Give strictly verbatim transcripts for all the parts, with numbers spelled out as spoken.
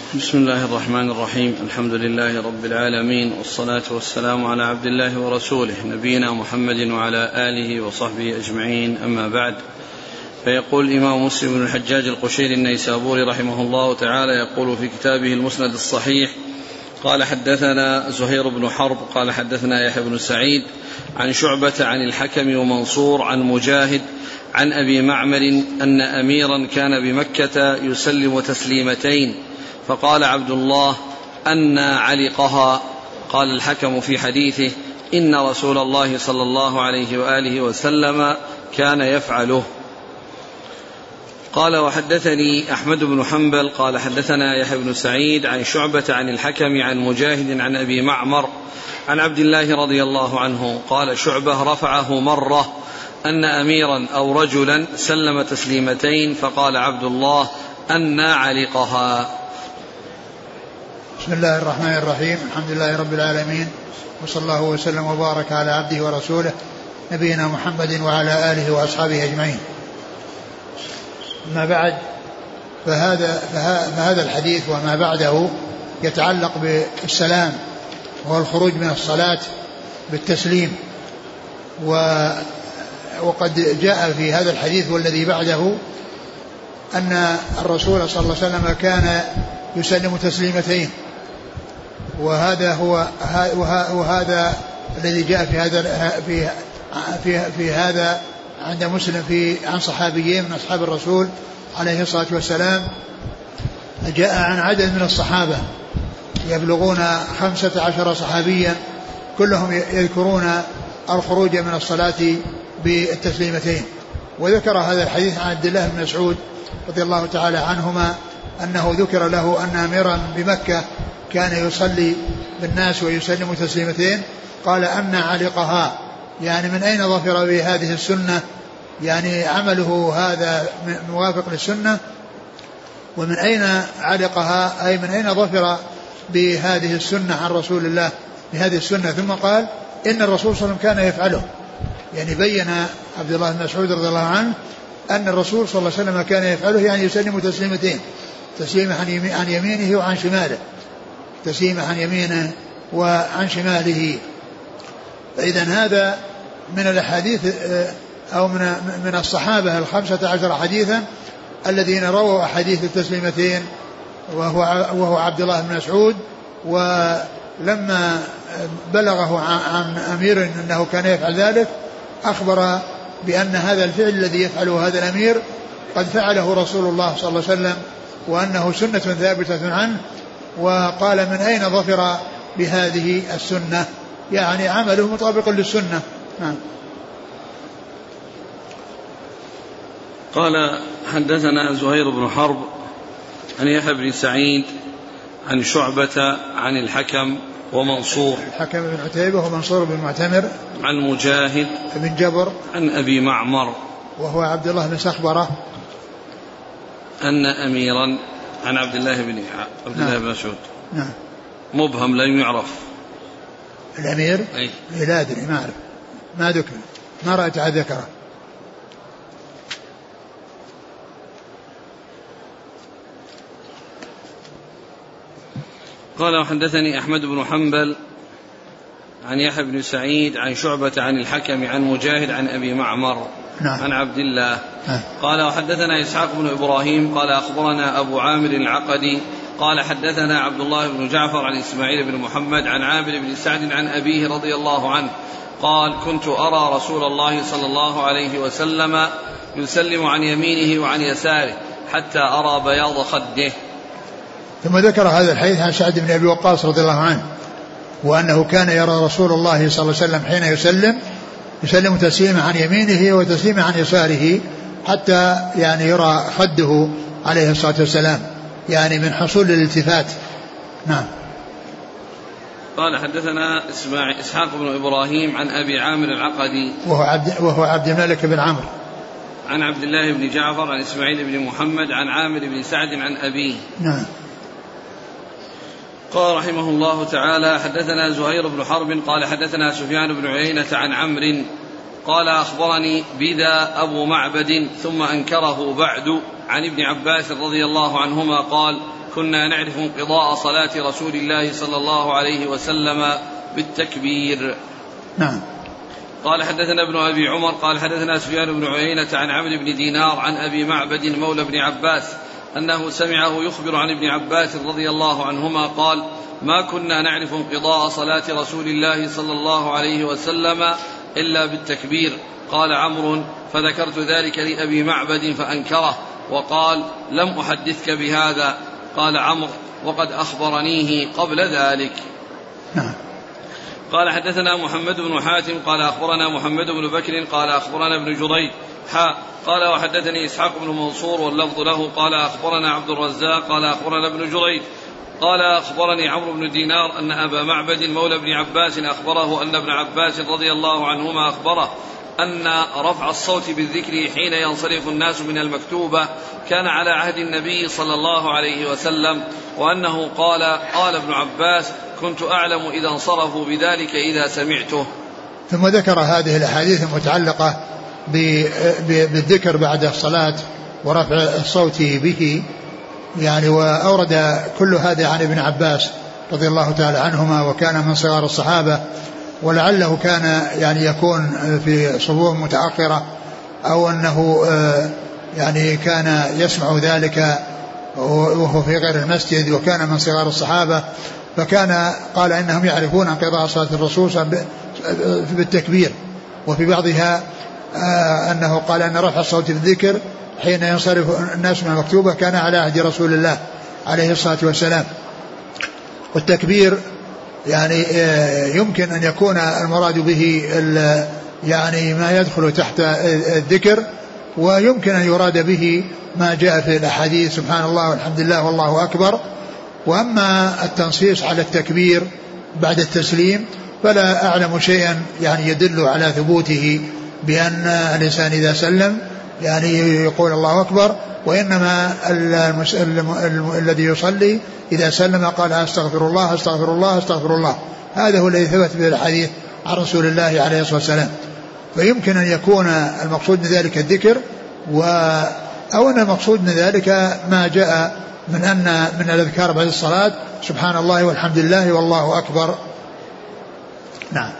بسم الله الرحمن الرحيم. الحمد لله رب العالمين، والصلاة والسلام على عبد الله ورسوله نبينا محمد وعلى آله وصحبه أجمعين، أما بعد. فيقول الإمام مسلم بن الحجاج القشيري النيسابوري رحمه الله تعالى يقول في كتابه المسند الصحيح: قال حدثنا زهير بن حرب قال حدثنا يحيى بن سعيد عن شعبة عن الحكم ومنصور عن مجاهد عن أبي معمر أن أميرا كان بمكة يسلم تسليمتين، فقال عبد الله: أنى علقها؟ قال الحكم في حديثه: إن رسول الله صلى الله عليه وآله وسلم كان يفعله. قال وحدثني أحمد بن حنبل قال حدثنا يحيى بن سعيد عن شعبة عن الحكم عن مجاهد عن أبي معمر عن عبد الله رضي الله عنه قال شعبة رفعه مرة أن أميرا أو رجلا سلم تسليمتين، فقال عبد الله: أنى علقها؟ بسم الله الرحمن الرحيم. الحمد لله رب العالمين، وصلى الله وسلم وبارك على عبده ورسوله نبينا محمد وعلى آله وأصحابه أجمعين. ما بعد، فهذا, فهذا الحديث وما بعده يتعلق بالسلام وهو الخروج من الصلاة بالتسليم. وقد جاء في هذا الحديث والذي بعده أن الرسول صلى الله عليه وسلم كان يسلم تسليمتين، وهذا هو وهذا الذي جاء في هذا في في, في هذا عند مسلم في عن صحابيين من أصحاب الرسول عليه الصلاة والسلام. جاء عن عدد من الصحابة يبلغون خمسة عشر صحابيا كلهم يذكرون الخروج من الصلاة بالتسليمتين. وذكر هذا الحديث عن عبد الله بن مسعود رضي الله تعالى عنهما أنه ذكر له أن أميرا بمكة كان يصلي بالناس ويسلم تسليمتين، قال: أن علقها؟ يعني من أين ظفر بهذه السنة؟ يعني عمله هذا موافق للسنة، ومن أين علقها؟ أي من أين ظفر بهذه السنة عن رسول الله بهذه السنة. ثم قال: إن الرسول صلى الله عليه وسلم كان يفعله، يعني بين عبد الله بن مسعود رضي الله عنه أن الرسول صلى الله عليه وسلم كان يفعله، يعني يسلم تسليمتين، تسليمة عن يمينه وعن شماله، تسليمة عن يمينه وعن شماله. فإذا هذا من الأحاديث أو من من الصحابة الخمسة عشر حديثا الذين رووا أحاديث التسليمتين، وهو وهو عبد الله بن مسعود. ولما بلغه عن أمير أنه كان يفعل ذلك أخبر بأن هذا الفعل الذي يفعله هذا الأمير قد فعله رسول الله صلى الله عليه وسلم، وأنه سنة ثابتة عنه. وقال: من أين ظفر بهذه السنة؟ يعني عمله مطابق للسنة. نعم. قال حدثنا زهير بن حرب عن يحيى بن سعيد عن شعبة عن الحكم ومنصور الحكم بن عتيبة ومنصور بن معتمر عن مجاهد بن جبر عن أبي معمر وهو عبد الله بن سخبرة أن أميرا عن عبد الله بن عبد الله بن مسعود. نعم. مبهم لم يعرف الأمير. أي لا أدري، ما أعرف، ما ذكر، ما رأيت أحد ذكره. قال وحدثني أحمد بن حنبل عن يحيى بن سعيد عن شعبة عن الحكم عن مجاهد عن أبي معمر. نعم. عن عبد الله. نعم. قال وحدثنا إسحاق بن إبراهيم قال أخبرنا أبو عامر العقدي قال حدثنا عبد الله بن جعفر عن إسماعيل بن محمد عن عامر بن سعد عن أبيه رضي الله عنه قال: كنت أرى رسول الله صلى الله عليه وسلم يسلم عن يمينه وعن يساره حتى أرى بياض خده. ثم ذكر هذا الحديث عن سعد بن أبي وقاص رضي الله عنه، وأنه كان يرى رسول الله صلى الله عليه وسلم حين يسلم يسلم تسليما عن يمينه وتسليما عن يساره حتى يعني يرى خده عليه الصلاة والسلام، يعني من حصول الالتفات. نعم. قال حدثنا إسحاق بن إبراهيم عن أبي عامر العقدي وهو عبد, وهو عبد الملك بن عمرو عن عبد الله بن جعفر عن إسماعيل بن محمد عن عامر بن سعد عن أبيه. نعم. قال رحمه الله تعالى حدثنا زهير بن حرب قال حدثنا سفيان بن عيينة عن عمرو قال أخبرني بدا أبو معبد ثم أنكره بعد عن ابن عباس رضي الله عنهما قال: كنا نعرف انقضاء صلاة رسول الله صلى الله عليه وسلم بالتكبير. نعم. قال حدثنا ابن أبي عمر قال حدثنا سفيان بن عيينة عن عمرو بن دينار عن أبي معبد مولى بن عباس أنه سمعه يخبر عن ابن عباس رضي الله عنهما قال ما كنا نعرف انقضاء صلاة رسول الله صلى الله عليه وسلم إلا بالتكبير. قال عمرو فذكرت ذلك لأبي معبد فأنكره وقال لم أحدثك بهذا. قال عمرو وقد أخبرنيه قبل ذلك. نعم. قال حدثنا محمد بن حاتم قال أخبرنا محمد بن بكر قال أخبرنا ابن جريج حاء قال وحدثني إسحاق بن منصور واللفظ له قال أخبرنا عبد الرزاق قال أخبرنا ابن جريج قال أخبرني عمرو بن دينار أن أبا معبد مولى ابن عباس أخبره أن ابن عباس رضي الله عنهما أخبره أن رفع الصوت بالذكر حين ينصرف الناس من المكتوبة كان على عهد النبي صلى الله عليه وسلم وأنه قال قال ابن عباس كنت أعلم إذا انصرفوا بذلك إذا سمعته. ثم ذكر هذه الأحاديث المتعلقة بالذكر بعد الصلاة ورفع الصوت به يعني وأورد كل هذا عن ابن عباس رضي الله تعالى عنهما وكان من صغار الصحابة ولعله كان يعني يكون في صفوف متأخرة أو أنه يعني كان يسمع ذلك وهو في غير المسجد وكان من صغار الصحابة فكان قال إنهم يعرفون انقضاء صلاة الرسول بالتكبير. وفي بعضها أنه قال أن رفع الصوت بالذكر حين ينصرف الناس من المكتوبة كان على عهد رسول الله عليه الصلاة والسلام. والتكبير يعني يمكن أن يكون المراد به يعني ما يدخل تحت الذكر ويمكن أن يراد به ما جاء في الأحاديث سبحان الله والحمد لله والله أكبر. وأما التنصيص على التكبير بعد التسليم فلا أعلم شيئا يعني يدل على ثبوته بأن الإنسان إذا سلم يعني يقول الله أكبر وإنما الذي يصلي إذا سلم قال أستغفر الله أستغفر الله أستغفر الله. هذا هو الذي ثبت به الحديث عن رسول الله عليه الصلاة والسلام. فيمكن أن يكون المقصود من ذلك الذكر و أو أن المقصود من ذلك ما جاء من أن من الأذكار بعد الصلاة سبحان الله والحمد لله والله أكبر. نعم.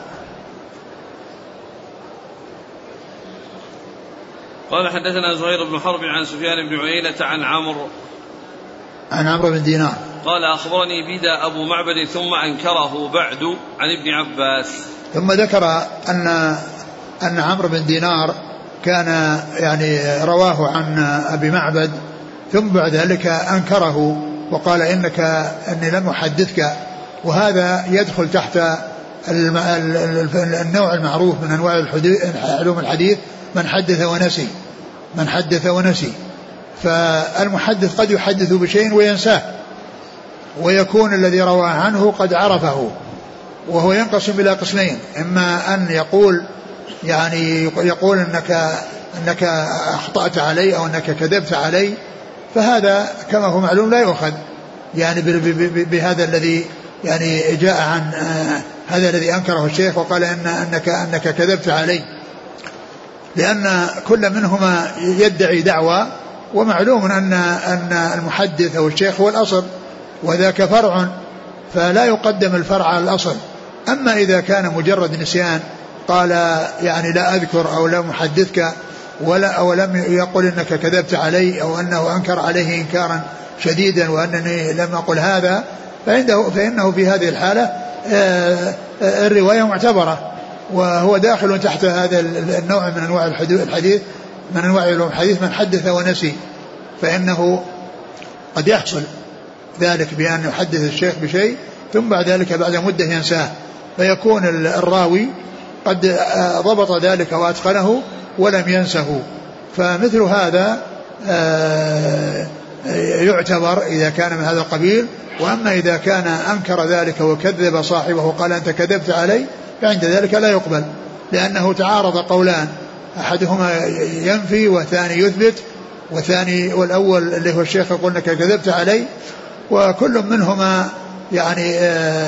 قال حدثنا زهير بن حرب عن سفيان بن عيينة عن عمرو عن عمرو بن دينار قال أخبرني بدا أبو معبد ثم أنكره بعد عن ابن عباس. ثم ذكر أن أن عمرو بن دينار كان يعني رواه عن أبي معبد ثم بعد ذلك أنكره وقال إنك أني لم أحدثك. وهذا يدخل تحت النوع المعروف من أنواع علوم الحديث من حدث ونسي من حدث ونسي. فالمحدث قد يحدث بشيء وينساه ويكون الذي روى عنه قد عرفه وهو ينقسم إلى قسمين إما أن يقول يعني يقول أنك, أنك أخطأت علي أو أنك كذبت علي فهذا كما هو معلوم لا يؤخذ يعني بهذا الذي يعني جاء عن هذا الذي أنكره الشيخ وقال إن أنك, أنك كذبت علي لأن كل منهما يدعي دعوة ومعلوم أن, أن المحدث أو الشيخ هو الأصل وذاك فرع فلا يقدم الفرع على الأصل. أما إذا كان مجرد نسيان قال يعني لا أذكر أو لا محدثك ولا أو لم يقل إنك كذبت علي أو أنه أنكر عليه إنكارا شديدا وأنني لم أقل هذا فعنده فإنه في هذه الحالة الرواية معتبرة وهو داخل تحت هذا النوع من أنواع الحديث من أنواع الحديث من حدث ونسي. فإنه قد يحصل ذلك بأن يحدث الشيخ بشيء ثم بعد ذلك بعد مدة ينساه فيكون الراوي قد ضبط ذلك وأتقنه ولم ينسه. فمثل هذا يعتبر إذا كان من هذا القبيل. وأما إذا كان أنكر ذلك وكذب صاحبه وقال أنت كذبت علي فعند ذلك لا يقبل لأنه تعارض قولان أحدهما ينفي والثاني يثبت والثاني والأول اللي هو الشيخ يقول أنك كذبت علي وكل منهما يعني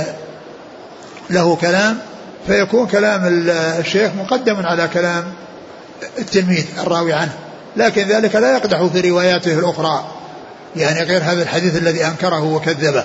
له كلام فيكون كلام الشيخ مقدم على كلام التلميذ الراوي عنه لكن ذلك لا يقدح في رواياته الأخرى يعني غير هذا الحديث الذي أنكره وكذبه.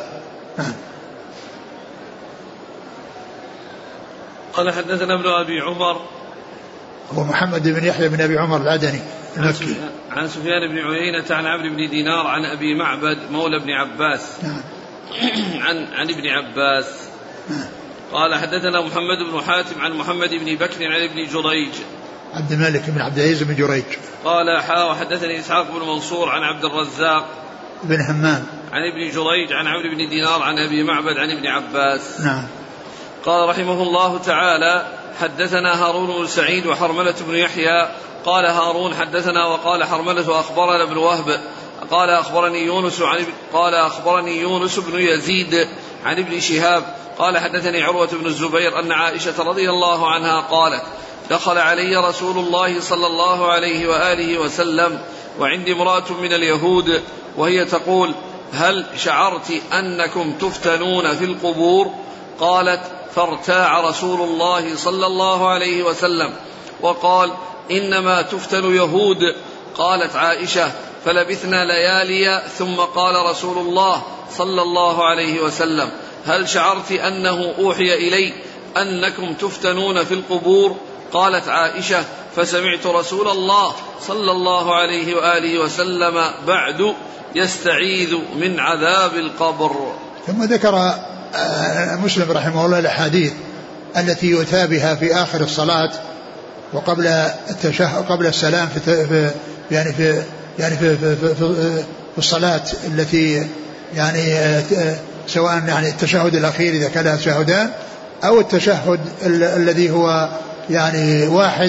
قال حدثنا ابن أبي عمر هو محمد بن يحيى بن أبي عمر العدني المكي عن سفيان بن عيينة عن عمرو بن دينار عن أبي معبد مولى بن عباس نعم. عن عن ابن عباس نعم. قال حدثنا محمد بن حاتم عن محمد بن بكر عن ابن جريج عبد الملك بن عبد العزيز بن جريج قال حا وحدثني إسحاق بن منصور عن عبد الرزاق بن همام عن ابن جريج عن عمرو بن دينار عن أبي معبد عن ابن عباس. نعم. قال رحمه الله تعالى حدثنا هارون بن سعيد وحرملة بن يحيى قال هارون حدثنا وقال حرملة أخبرنا ابن وهب قال أخبرني يونس عن قال أخبرني يونس بن يزيد عن ابن شهاب قال حدثني عروة بن الزبير أن عائشة رضي الله عنها قالت دخل علي رسول الله صلى الله عليه وآله وسلم وعندي امرأة من اليهود وهي تقول هل شعرت أنكم تفتنون في القبور؟ قالت فارتاع رسول الله صلى الله عليه وسلم وقال إنما تفتن يهود. قالت عائشة فلبثنا ليالي ثم قال رسول الله صلى الله عليه وسلم هل شعرت أنه أوحي إلي أنكم تفتنون في القبور؟ قالت عائشة فسمعت رسول الله صلى الله عليه وآله وسلم بعد يستعيذ من عذاب القبر. ثم ذكر مسلم رحمه الله الأحاديث التي يؤتى بها في آخر الصلاة وقبل التشهد قبل السلام في يعني في يعني في في, في, في الصلاة التي يعني سواء يعني التشهد الأخير إذا كان لها تشهدان أو التشهد الذي هو يعني واحد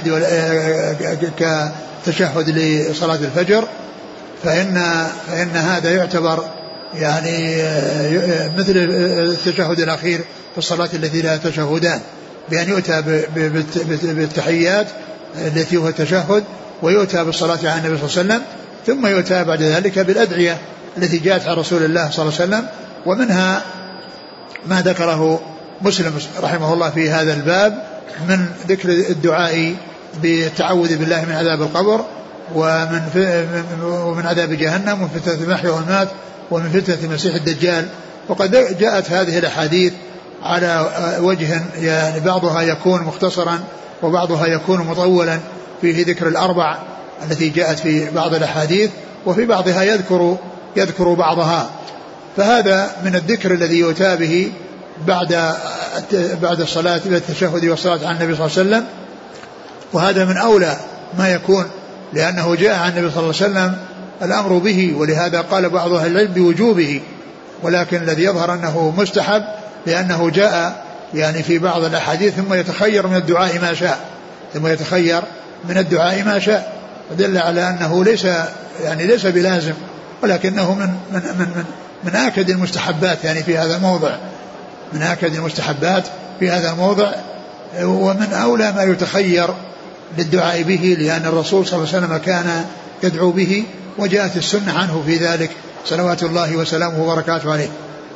كتشهد لصلاة الفجر فإن فإن هذا يعتبر يعني مثل التشهد الأخير في الصلاة التي لها تشهدان بأن يؤتى بالتحيات التي هو التشهد ويؤتى بالصلاة على النبي صلى الله عليه وسلم ثم يؤتى بعد ذلك بالأدعية التي جاءت عن رسول الله صلى الله عليه وسلم ومنها ما ذكره مسلم رحمه الله في هذا الباب من ذكر الدعاء بالتعوذ بالله من عذاب القبر ومن ومن عذاب جهنم ومن فتنة المحيا والممات ومن فتنة المسيح الدجال. وقد جاءت هذه الأحاديث على وجه يعني بعضها يكون مختصرا وبعضها يكون مطولا فيه ذكر الأربع التي جاءت في بعض الأحاديث وفي بعضها يذكر يذكر بعضها. فهذا من الذكر الذي يؤتى به بعد بعد الصلاة بالتشهد والصلاة على النبي صلى الله عليه وسلم وهذا من أولى ما يكون لأنه جاء عن النبي صلى الله عليه وسلم الأمر به ولهذا قال بعض أهل العلم بوجوبه ولكن الذي يظهر أنه مستحب لأنه جاء يعني في بعض الأحاديث ثم يتخير من الدعاء ما شاء ثم يتخير من الدعاء ما شاء ودل على أنه ليس يعني ليس بلازم ولكنه من من من من, من آكد المستحبات يعني في هذا الموضع من آكد المستحبات في هذا الموضع ومن أولى ما يتخير للدعاء به لأن الرسول صلى الله عليه وسلم كان يدعو به وجاءت السنة عنه في ذلك صلوات الله وسلامه وبركاته عليه.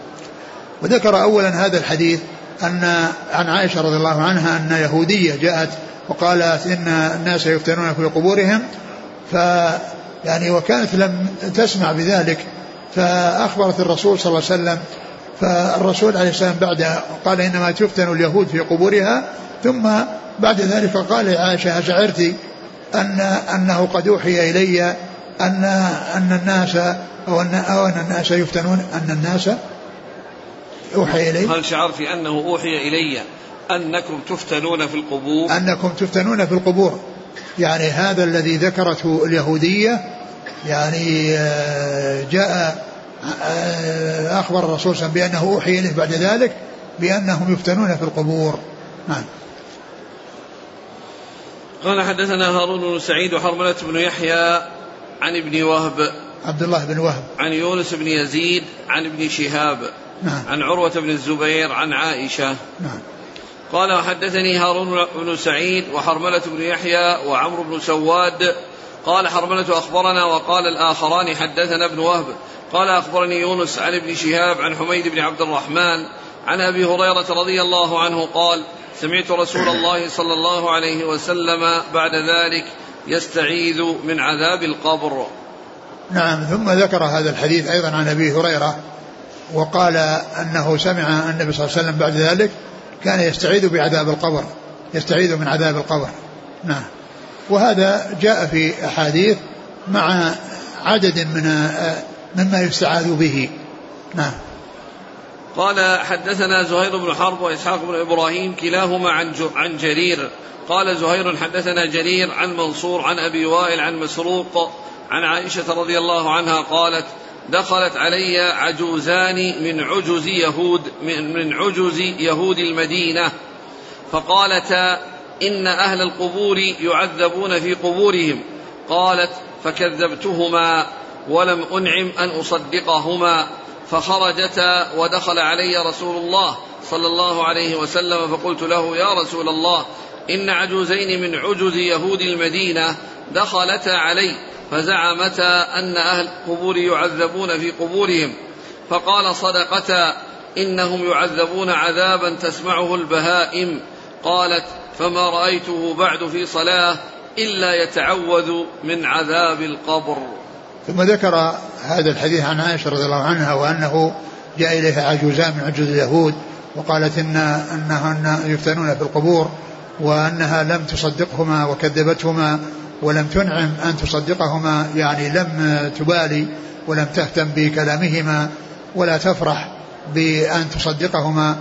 وذكر أولا هذا الحديث أن عن عائشة رضي الله عنها أن يهودية جاءت وقالت إن الناس يفتنون في قبورهم ف يعني وكانت لم تسمع بذلك فأخبرت الرسول صلى الله عليه وسلم فالرسول عليه السلام بعد قال إنما تفتن اليهود في قبورها ثم بعد ذلك قال عائشة شعرت أن أنه قد أوحي إلي أن أن الناس أو أن أو أن الناس يفتنون أن الناس أوحي إلي هل شعرت أنه أوحي إلي أنكم تفتنون في القبور أنكم تفتنون في القبور يعني هذا الذي ذكرته اليهودية يعني جاء أخبر الرسول صلى الله عليه وسلم بأنه أوحي إليه بعد ذلك بأنهم يفتنون في القبور. نعم. قال حدثنا هارون بن سعيد وحرملة بن يحيى عن ابن وهب عبد الله بن وهب عن يونس بن يزيد عن ابن شهاب نعم. عن عروة بن الزبير عن عائشة نعم. قال وحدثني هارون بن سعيد وحرملة بن يحيى وعمرو بن سواد قال حرملة أخبرنا وقال الآخران حدثنا ابن وهب قال أخبرني يونس عن ابن شهاب عن حميد بن عبد الرحمن عن أبي هريرة رضي الله عنه قال سمعت رسول الله صلى الله عليه وسلم بعد ذلك يستعيذ من عذاب القبر. نعم. ثم ذكر هذا الحديث أيضا عن أبي هريرة وقال أنه سمع النبي صلى الله عليه وسلم بعد ذلك كان يستعيذ بعذاب القبر، يستعيذ من عذاب القبر. نعم. وهذا جاء في أحاديث مع عدد من مما يستعاذ به. نعم. قال حدثنا زهير بن حرب وإسحاق بن إبراهيم كلاهما عن عن جرير. قال زهير حدثنا جرير عن منصور عن أبي وائل عن مسروق عن عائشة رضي الله عنها قالت دخلت علي عجوزان من عجز يهود من, من عجز يهود المدينة فقالتا إن أهل القبور يعذبون في قبورهم. قالت فكذبتهما ولم أنعم أن أصدقهما فخرجتا ودخل علي رسول الله صلى الله عليه وسلم فقلت له يا رسول الله إن عجوزين من عجز يهود المدينة دخلتا علي فزعمتا أن أهل القبور يعذبون في قبورهم فقال صدقتا إنهم يعذبون عذابا تسمعه البهائم. قالت فما رأيته بعد في صلاة إلا يتعوذ من عذاب القبر. ثم ذكر هذا الحديث عن عائشة رضي الله عنها وأنه جاء إليها عجوزان من عجوز اليهود وقالت إن أنهن يفتنون في القبور وأنها لم تصدقهما وكذبتهما ولم تنعم أن تصدقهما، يعني لم تبالي ولم تهتم بكلامهما ولا تفرح بأن تصدقهما.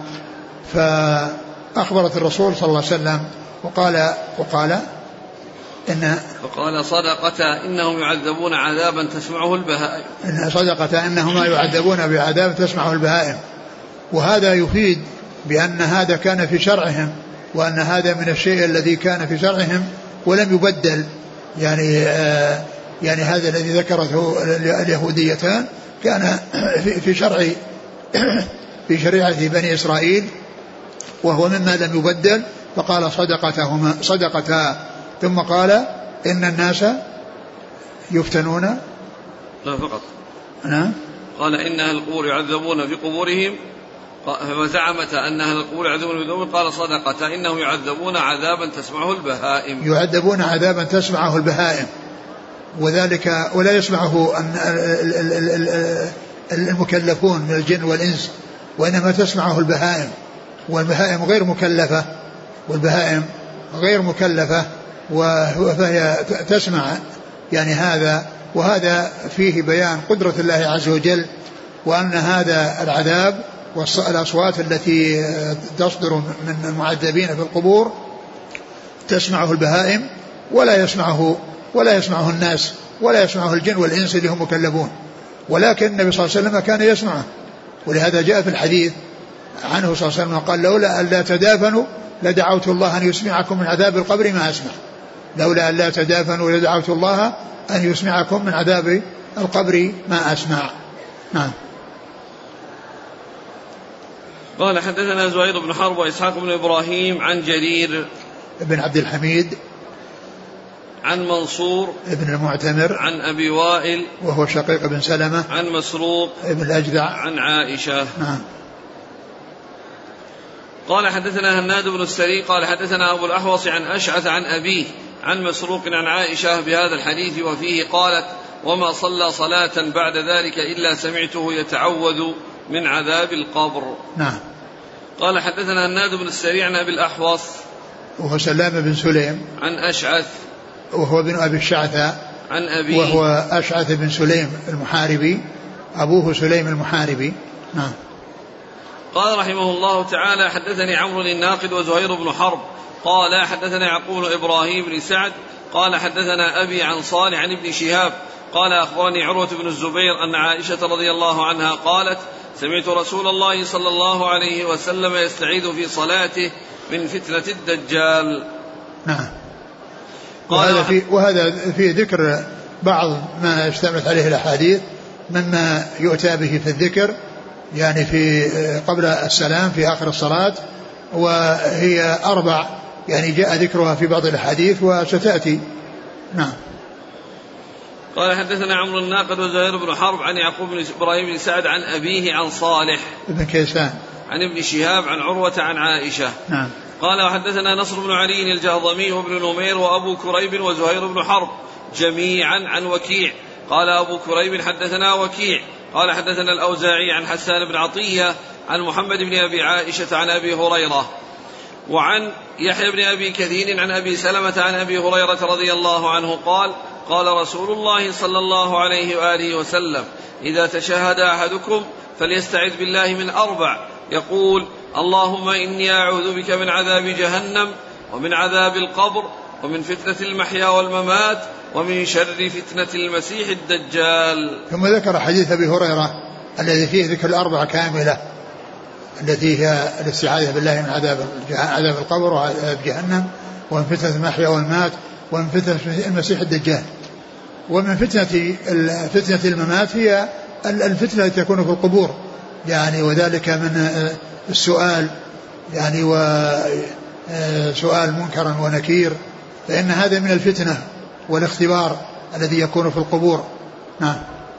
فأخبرت الرسول صلى الله عليه وسلم وقال وقال إن فقال صدقتا إنهم يعذبون عذابا تسمعه البهائم. إن صدقتا إنهما يعذبون بعذاب تسمعه البهائم. وهذا يفيد بأن هذا كان في شرعهم وأن هذا من الشيء الذي كان في شرعهم ولم يبدل، يعني آه يعني هذا الذي ذكرته اليهوديتان كان في شرع في شريعة بني إسرائيل وهو مما لم يبدل. فقال صدقتهما صدقتا ثم قال إن الناس يفتنون لا فقط نعم قال إن أهل القبور يعذبون في قبورهم فزعمت أن أهل القبور يعذبون في قبورهم قال صدقتا إنهم يعذبون عذابا تسمعه البهائم. يعذبون عذابا تسمعه البهائم وذلك ولا يسمعه المكلفون من الجن والإنس وإنما تسمعه البهائم، والبهائم غير مكلفة والبهائم غير مكلفة وهي تسمع يعني هذا. وهذا فيه بيان قدرة الله عز وجل وأن هذا العذاب والأصوات التي تصدر من المعذبين في القبور تسمعه البهائم ولا يسمعه ولا يسمعه الناس ولا يسمعه الجن والإنس اللي هم مكلفون، ولكن النبي صلى الله عليه وسلم كان يسمعه. ولهذا جاء في الحديث عنه صلى الله عليه وسلم قال لولا أن لا تدافنوا لدعوت الله أن يسمعكم من عذاب القبر ما أسمع. لولا أن لا تدافنوا لدعوت الله أن يسمعكم من عذاب القبر ما أسمع. نعم. قال حدثنا زهير بن حرب وإسحاق بن إبراهيم عن جرير بن عبد الحميد عن منصور ابن المعتمر عن أبي وائل وهو شقيق بن سلمة عن مسروق ابن الأجدع عن عائشة. نعم. قال حدثنا هناد بن السري قال حدثنا أبو الأحوص عن أشعث عن أبيه عن مسروق عن عائشة بهذا الحديث وفيه قالت وما صلى صلاة بعد ذلك إلا سمعته يتعوذ من عذاب القبر. نعم. قال حدثنا هناد بن السري عن أبي الأحوص وهو سلام بن سليم عن أشعث وهو بن أبي الشعثة عن أبيه وهو أشعث بن سليم المحاربي أبوه سليم المحاربي. نعم. قال رحمه الله تعالى حدثني عمرو الناقد وزهير بن حرب قال حدثنا يعقوب بن إبراهيم بن سعد قال حدثنا أبي عن صالح عن ابن شهاب قال أخبرني عروة بن الزبير أن عائشة رضي الله عنها قالت سمعت رسول الله صلى الله عليه وسلم يستعيذ في صلاته من فتنة الدجال. نعم. وهذا في وهذا في ذكر بعض ما اشتملت عليه الأحاديث مما يؤتى به في الذكر، يعني في قبل السلام في آخر الصلاة، وهي أربع يعني جاء ذكرها في بعض الأحاديث وستأتي. نعم. قال حدثنا عمرو الناقد وزهير بن حرب عن يعقوب بن إبراهيم بن سعد عن أبيه عن صالح ابن كيسان عن ابن شهاب عن عروة عن عائشة. نعم. قال وحدثنا نصر بن علي الجهضمي وابن نمير وأبو كريب وزهير بن حرب جميعا عن وكيع قال أبو كريب حدثنا وكيع قال حدثنا الأوزاعي عن حسان بن عطية عن محمد بن أبي عائشة عن أبي هريرة وعن يحيى بن أبي كثير عن أبي سلمة عن أبي هريرة رضي الله عنه قال قال رسول الله صلى الله عليه وآله وسلم إذا تشهد أحدكم فليستعذ بالله من أربع يقول اللهم إني أعوذ بك من عذاب جهنم ومن عذاب القبر ومن فتنة المحيا والممات ومن شر فتنة المسيح الدجال. ثم ذكر حديث أبي هريرة الذي فيه ذكر الأربعة كاملة التي هي الاستعاذة بالله من عذاب عذاب القبر وعذاب جهنم ومن فتنة المحيا والممات ومن فتنة المسيح الدجال. ومن فتنة فتنة الممات هي الفتنة التي تكون في القبور يعني وذلك من السؤال يعني وسؤال منكر ونكير فإن هذا من الفتنة والاختبار الذي يكون في القبور. نعم.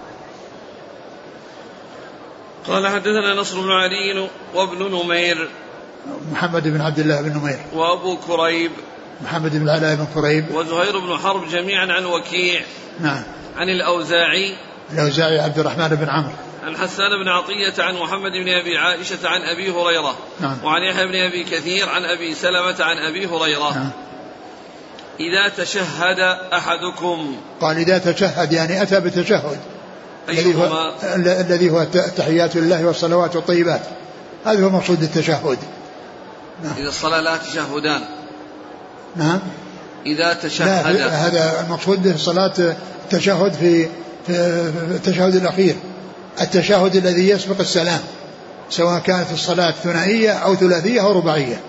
قال حدثنا نصر بن علي وابن نمير محمد بن عبد الله بن نمير وأبو كريب محمد بن علاء بن كريب وزهير بن حرب جميعا عن وكيع نعم عن الأوزاعي الأوزاعي عبد الرحمن بن عمرو عن حسان بن عطية عن محمد بن أبي عائشة عن أبي هريرة نعم. وعن يحيى بن أبي كثير عن أبي سلمة عن أبي هريرة نعم. إذا تشهد أحدكم قال إذا تشهد يعني أتى بتشهد الذي هو, الذي هو تحيات لله والصلوات والطيبات هذا هو مقصود التشهد. نعم. إذا الصلاة لا تشهدان. نعم. إذا تشهد لا هذا المقصود الصلاة التشهد في, في التشهد الأخير التشهد الذي يسبق السلام سواء كانت الصلاة ثنائية أو ثلاثية أو رباعية.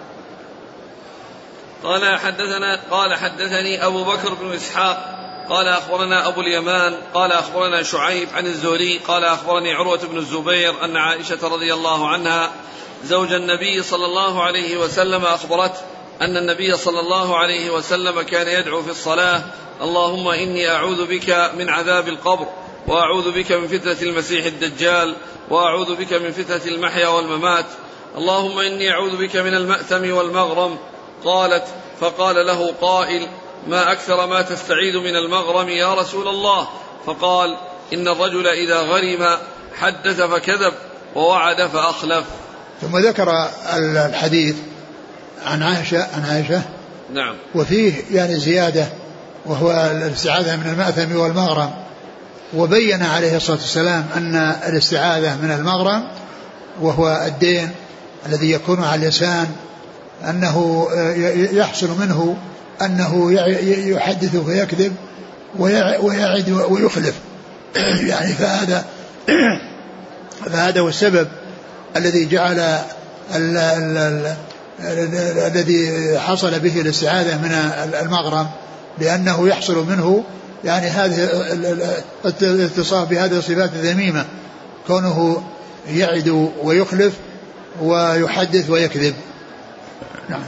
قال حدثنا قال حدثني أبو بكر بن إسحاق قال أخبرنا أبو اليمان قال أخبرنا شعيب عن الزهري قال أخبرني عروة بن الزبير أن عائشة رضي الله عنها زوج النبي صلى الله عليه وسلم أخبرته أن النبي صلى الله عليه وسلم كان يدعو في الصلاة اللهم إني أعوذ بك من عذاب القبر وأعوذ بك من فتنة المسيح الدجال وأعوذ بك من فتنة المحيا والممات اللهم إني أعوذ بك من المأثم والمغرم. قالت فقال له قائل ما أكثر ما تستعيذ من المغرم يا رسول الله؟ فقال إن الرجل إذا غرم حدث فكذب ووعد فأخلف. ثم ذكر الحديث عن عائشة عن عائشة نعم وفيه يعني زيادة وهو الاستعاذة من المأثم والمغرم وبين عليه الصلاة والسلام أن الاستعاذة من المغرم وهو الدين الذي يكون على الإنسان أنه يحصل منه أنه يحدث ويكذب ويعد ويخلف يعني فهذا فهذا هو السبب الذي جعل ال ال ال الذي حصل به الاستعاذة من المغرم لأنه يحصل منه يعني هذه الاتصاف بهذه الصفات الذميمة كونه يعد ويخلف ويحدث ويكذب. نعم.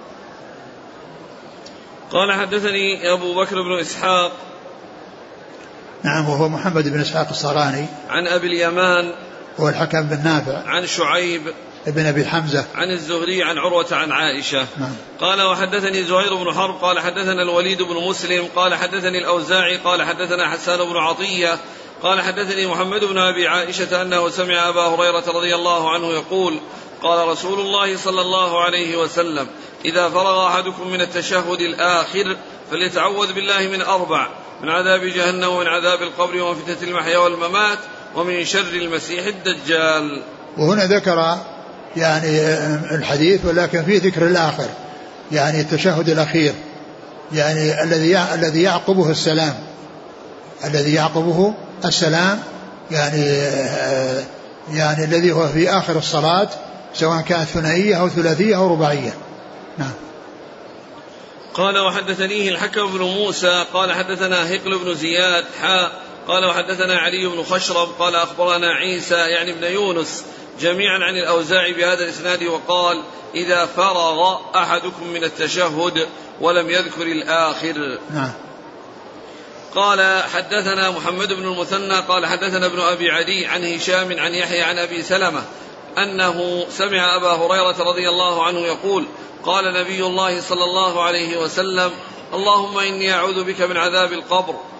قال حدثني أبو بكر بن إسحاق نعم وهو محمد بن إسحاق الصراني عن أبي اليمان هو الحكم بن نافع عن شعيب ابن أبي حمزة عن الزهري عن عروة عن عائشة. نعم. قال وحدثني زهير بن حرب قال حدثنا الوليد بن مسلم قال حدثني الأوزاعي قال حدثنا حسان بن عطية قال حدثني محمد بن أبي عائشة أنه سمع أبا هريرة رضي الله عنه يقول قال رسول الله صلى الله عليه وسلم إذا فرغ أحدكم من التشهد الآخر فليتعوذ بالله من أربع من عذاب جهنم ومن عذاب القبر ومن فتنة المحيا والممات ومن شر المسيح الدجال. وهنا ذكر يعني الحديث ولكن فيه ذكر الآخر يعني التشهد الأخير يعني الذي الذي يعقبه السلام الذي يعقبه السلام يعني يعني الذي هو في آخر الصلاة سواء كانت ثنائية أو ثلاثية أو رباعية. نعم. قال وحدثنيه الحكم بن موسى قال حدثنا هقل بن زياد حاء قال وحدثنا علي بن خشرب قال أخبرنا عيسى يعني ابن يونس جميعا عن الأوزاعي بهذا الإسناد وقال إذا فرغ أحدكم من التشهد ولم يذكر الآخر. نعم. قال حدثنا محمد بن المثنى قال حدثنا ابن أبي عدي عن هشام عن يحيى عن أبي سلمة أنه سمع أبا هريرة رضي الله عنه يقول قال نبي الله صلى الله عليه وسلم اللهم إني أعوذ بك من عذاب القبر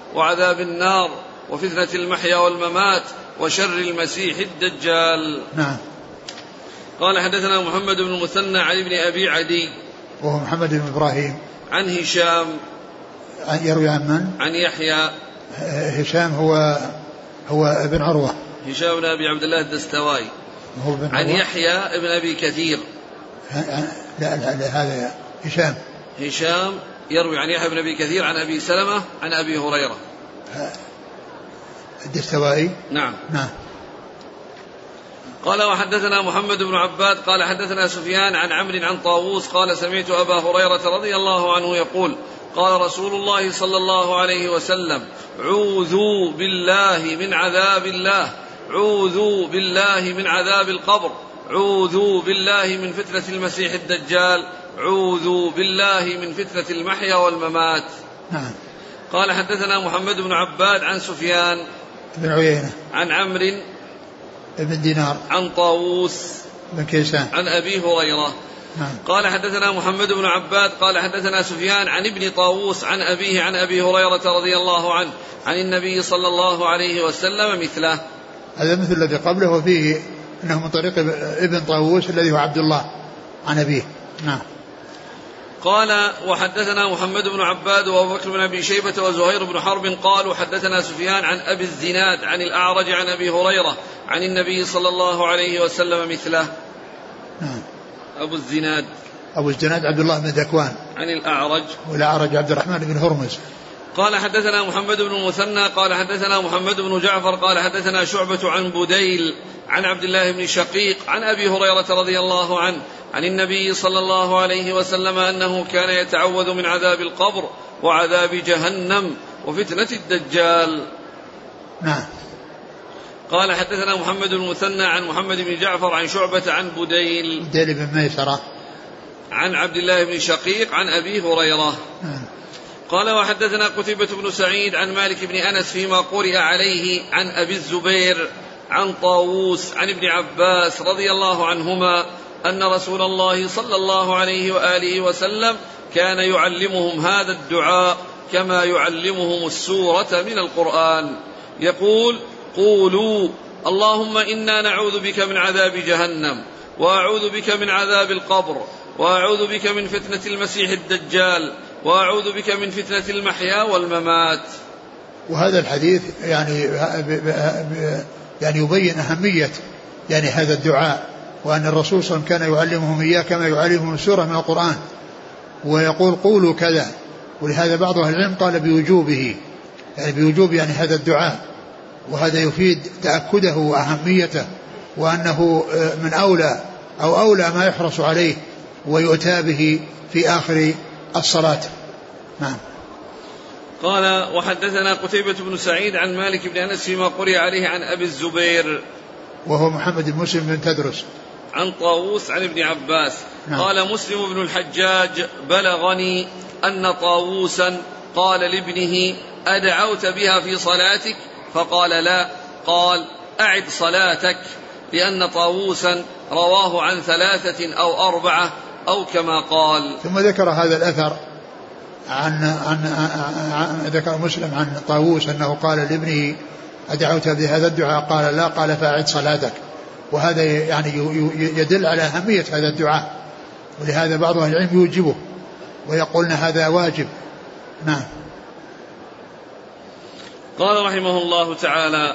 وعذاب النار وفتنة المحيا والممات وشر المسيح الدجال. نعم. قال حدثنا محمد بن المثنى عن ابن أبي عدي وهو محمد بن إبراهيم عن هشام يروي عن من؟ عن يحيى. هشام هو هو ابن عروة، هشام بن أبي عبد الله الدستوائي. هو ابن عن يحيى ابن أبي كثير. لا لا, لا هذا هشام هشام يروي عن يحيى بن أبي كثير عن أبي سلمة عن أبي هريرة الدستوائي. نعم. نعم. قال وحدثنا محمد بن عباد قال حدثنا سفيان عن عمرو عن طاووس قال سمعت أبا هريرة رضي الله عنه يقول قال رسول الله صلى الله عليه وسلم عوذوا بالله من عذاب الله، عوذوا بالله من عذاب القبر، عوذوا بالله من فتنة المسيح الدجال، عوذوا بالله من فتنة المحيا والممات. نعم. قال حدثنا محمد بن عباد عن سفيان بن عيينة عن عمرو بن دينار عن طاووس بن كيسان عن أبي هريرة. نعم. قال حدثنا محمد بن عباد قال حدثنا سفيان عن ابن طاووس عن أبيه عن أبي هريرة رضي الله عنه عن النبي صلى الله عليه وسلم مثله. هذا مثل الذي قبله وفيه أنه من طريق ابن طاووس الذي هو عبد الله عن أبيه. نعم. قال وحدثنا محمد بن عباد وابو بكر بن ابي شيبه وزهير بن حرب قالوا حدثنا سفيان عن ابي الزناد عن الاعرج عن ابي هريره عن النبي صلى الله عليه وسلم مثله. نعم. ابو الزناد ابو الزناد عبد الله بن ذكوان عن الاعرج والاعرج عبد الرحمن بن هرمز. قال حدثنا محمد بن المثنى قال حدثنا محمد بن جعفر قال حدثنا شعبة عن بديل عن عبد الله بن شقيق عن أبي هريرة رضي الله عنه عن النبي صلى الله عليه وسلم أنه كان يتعوذ من عذاب القبر وعذاب جهنم وفتنة الدجال. نعم. قال حدثنا محمد بن المثنى عن محمد بن جعفر عن شعبة عن بديل بديل بن ميسرة عن عبد الله بن شقيق عن أبي هريرة. نعم. قال وحدثنا قتيبة بن سعيد عن مالك بن أنس فيما قرئ عليه عن أبي الزبير عن طاووس عن ابن عباس رضي الله عنهما أن رسول الله صلى الله عليه وآله وسلم كان يعلمهم هذا الدعاء كما يعلمهم السورة من القرآن، يقول قولوا اللهم إنا نعوذ بك من عذاب جهنم وأعوذ بك من عذاب القبر وأعوذ بك من فتنة المسيح الدجال وأعوذ بك من فتنة المحيا والممات. وهذا الحديث يعني يعني يبين أهمية يعني هذا الدعاء، وأن الرسول صلى الله عليه وسلم كان يعلمهم إياه كما يعلمهم سورة من القرآن، ويقول قولوا كذا، ولهذا بعض أهل العلم قال بوجوبه، يعني بوجوب يعني هذا الدعاء، وهذا يفيد تأكده وأهميته، وأنه من أولى أو أولى ما يحرص عليه ويؤتى به في آخر الصلاة. نعم. قال وحدثنا قتيبة بن سعيد عن مالك بن أنس فيما قرئ عليه عن أبي الزبير وهو محمد بن مسلم بن تدرس عن طاووس عن ابن عباس. نعم. قال مسلم بن الحجاج بلغني أن طاووسا قال لابنه أدعوت بها في صلاتك؟ فقال لا. قال أعد صلاتك، لأن طاووسا رواه عن ثلاثة أو أربعة أو كما قال. ثم ذكر هذا الأثر عن, عن, عن ذكر مسلم عن طاووس أنه قال لابنه أدعوت بهذا الدعاء؟ قال لا. قال فأعد صلاتك. وهذا يعني يدل على أهمية هذا الدعاء، ولهذا بعض أهل العلم يوجبه ويقولون هذا واجب. نعم. قال رحمه الله تعالى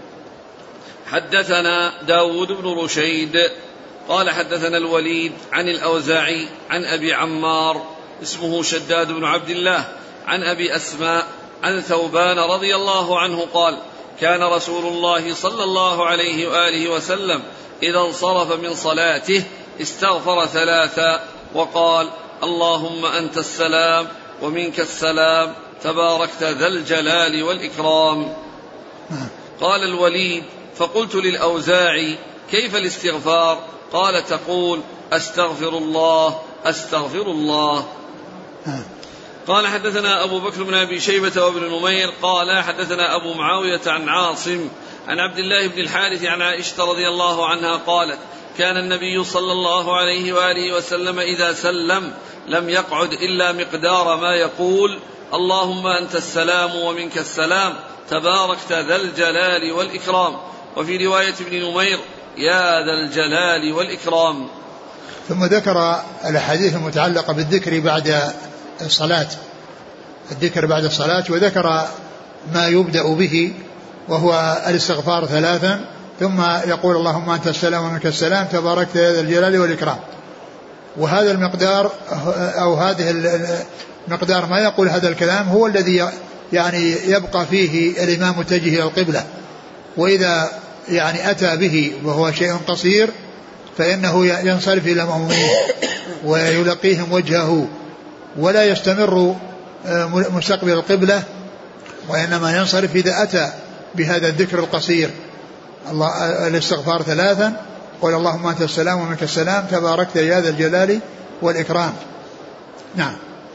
حدثنا داود بن رشيد قال حدثنا الوليد عن الأوزاعي عن أبي عمار اسمه شداد بن عبد الله عن أبي أسماء عن ثوبان رضي الله عنه قال كان رسول الله صلى الله عليه وآله وسلم إذا انصرف من صلاته استغفر ثلاثا وقال اللهم أنت السلام ومنك السلام تباركت ذا الجلال والإكرام. قال الوليد فقلت للأوزاعي كيف الاستغفار؟ قال تقول أستغفر الله أستغفر الله. قال حدثنا أبو بكر بن أبي شيبة وابن نمير قال حدثنا أبو معاوية عن عاصم عن عبد الله بن الحارث عن عائشة رضي الله عنها قالت كان النبي صلى الله عليه وآله وسلم إذا سلم لم يقعد إلا مقدار ما يقول اللهم أنت السلام ومنك السلام تباركت ذا الجلال والإكرام. وفي رواية ابن نمير يا ذا الجلال والإكرام. ثم ذكر الأحاديث المتعلقة بالذكر بعد الصلاة، الذكر بعد الصلاة، وذكر ما يبدأ به وهو الاستغفار ثلاثا، ثم يقول اللهم أنت السلام ومنك السلام تباركت ذا الجلال والإكرام. وهذا المقدار أو هذه المقدار ما يقول هذا الكلام هو الذي يعني يبقى فيه الإمام متجه إلى القبلة، وإذا يعني أتى به وهو شيء قصير فإنه ينصرف إلى المأمومين ويلقيهم وجهه ولا يستمر مستقبل القبلة، وإنما ينصرف إذا أتى بهذا الذكر القصير. الله الاستغفار ثلاثا، قل اللهم أنت السلام ومنك السلام تباركت يا ذا الجلال والإكرام. نعم.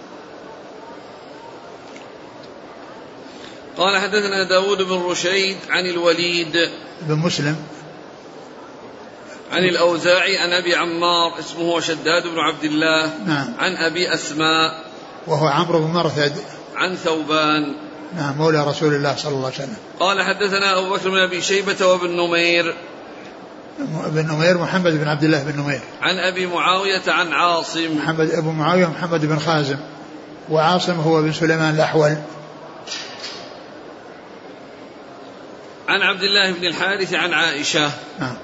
قال حدثنا داود بن رشيد عن الوليد بن مسلم عن الأوزاعي عن أبي عمار اسمه شداد بن عبد الله. نعم. عن أبي أسماء وهو عمرو بن مرثد عن ثوبان. نعم مولى رسول الله صلى الله عليه وسلم. قال حدثنا أبو بكر بن أبي شيبة وابن نمير. بن نمير محمد بن عبد الله بن نمير. عن أبي معاوية عن عاصم. محمد أبو معاوية محمد بن خازم، وعاصم هو بن سليمان الأحول. عن عبد الله بن الحارث عن عائشة. نعم.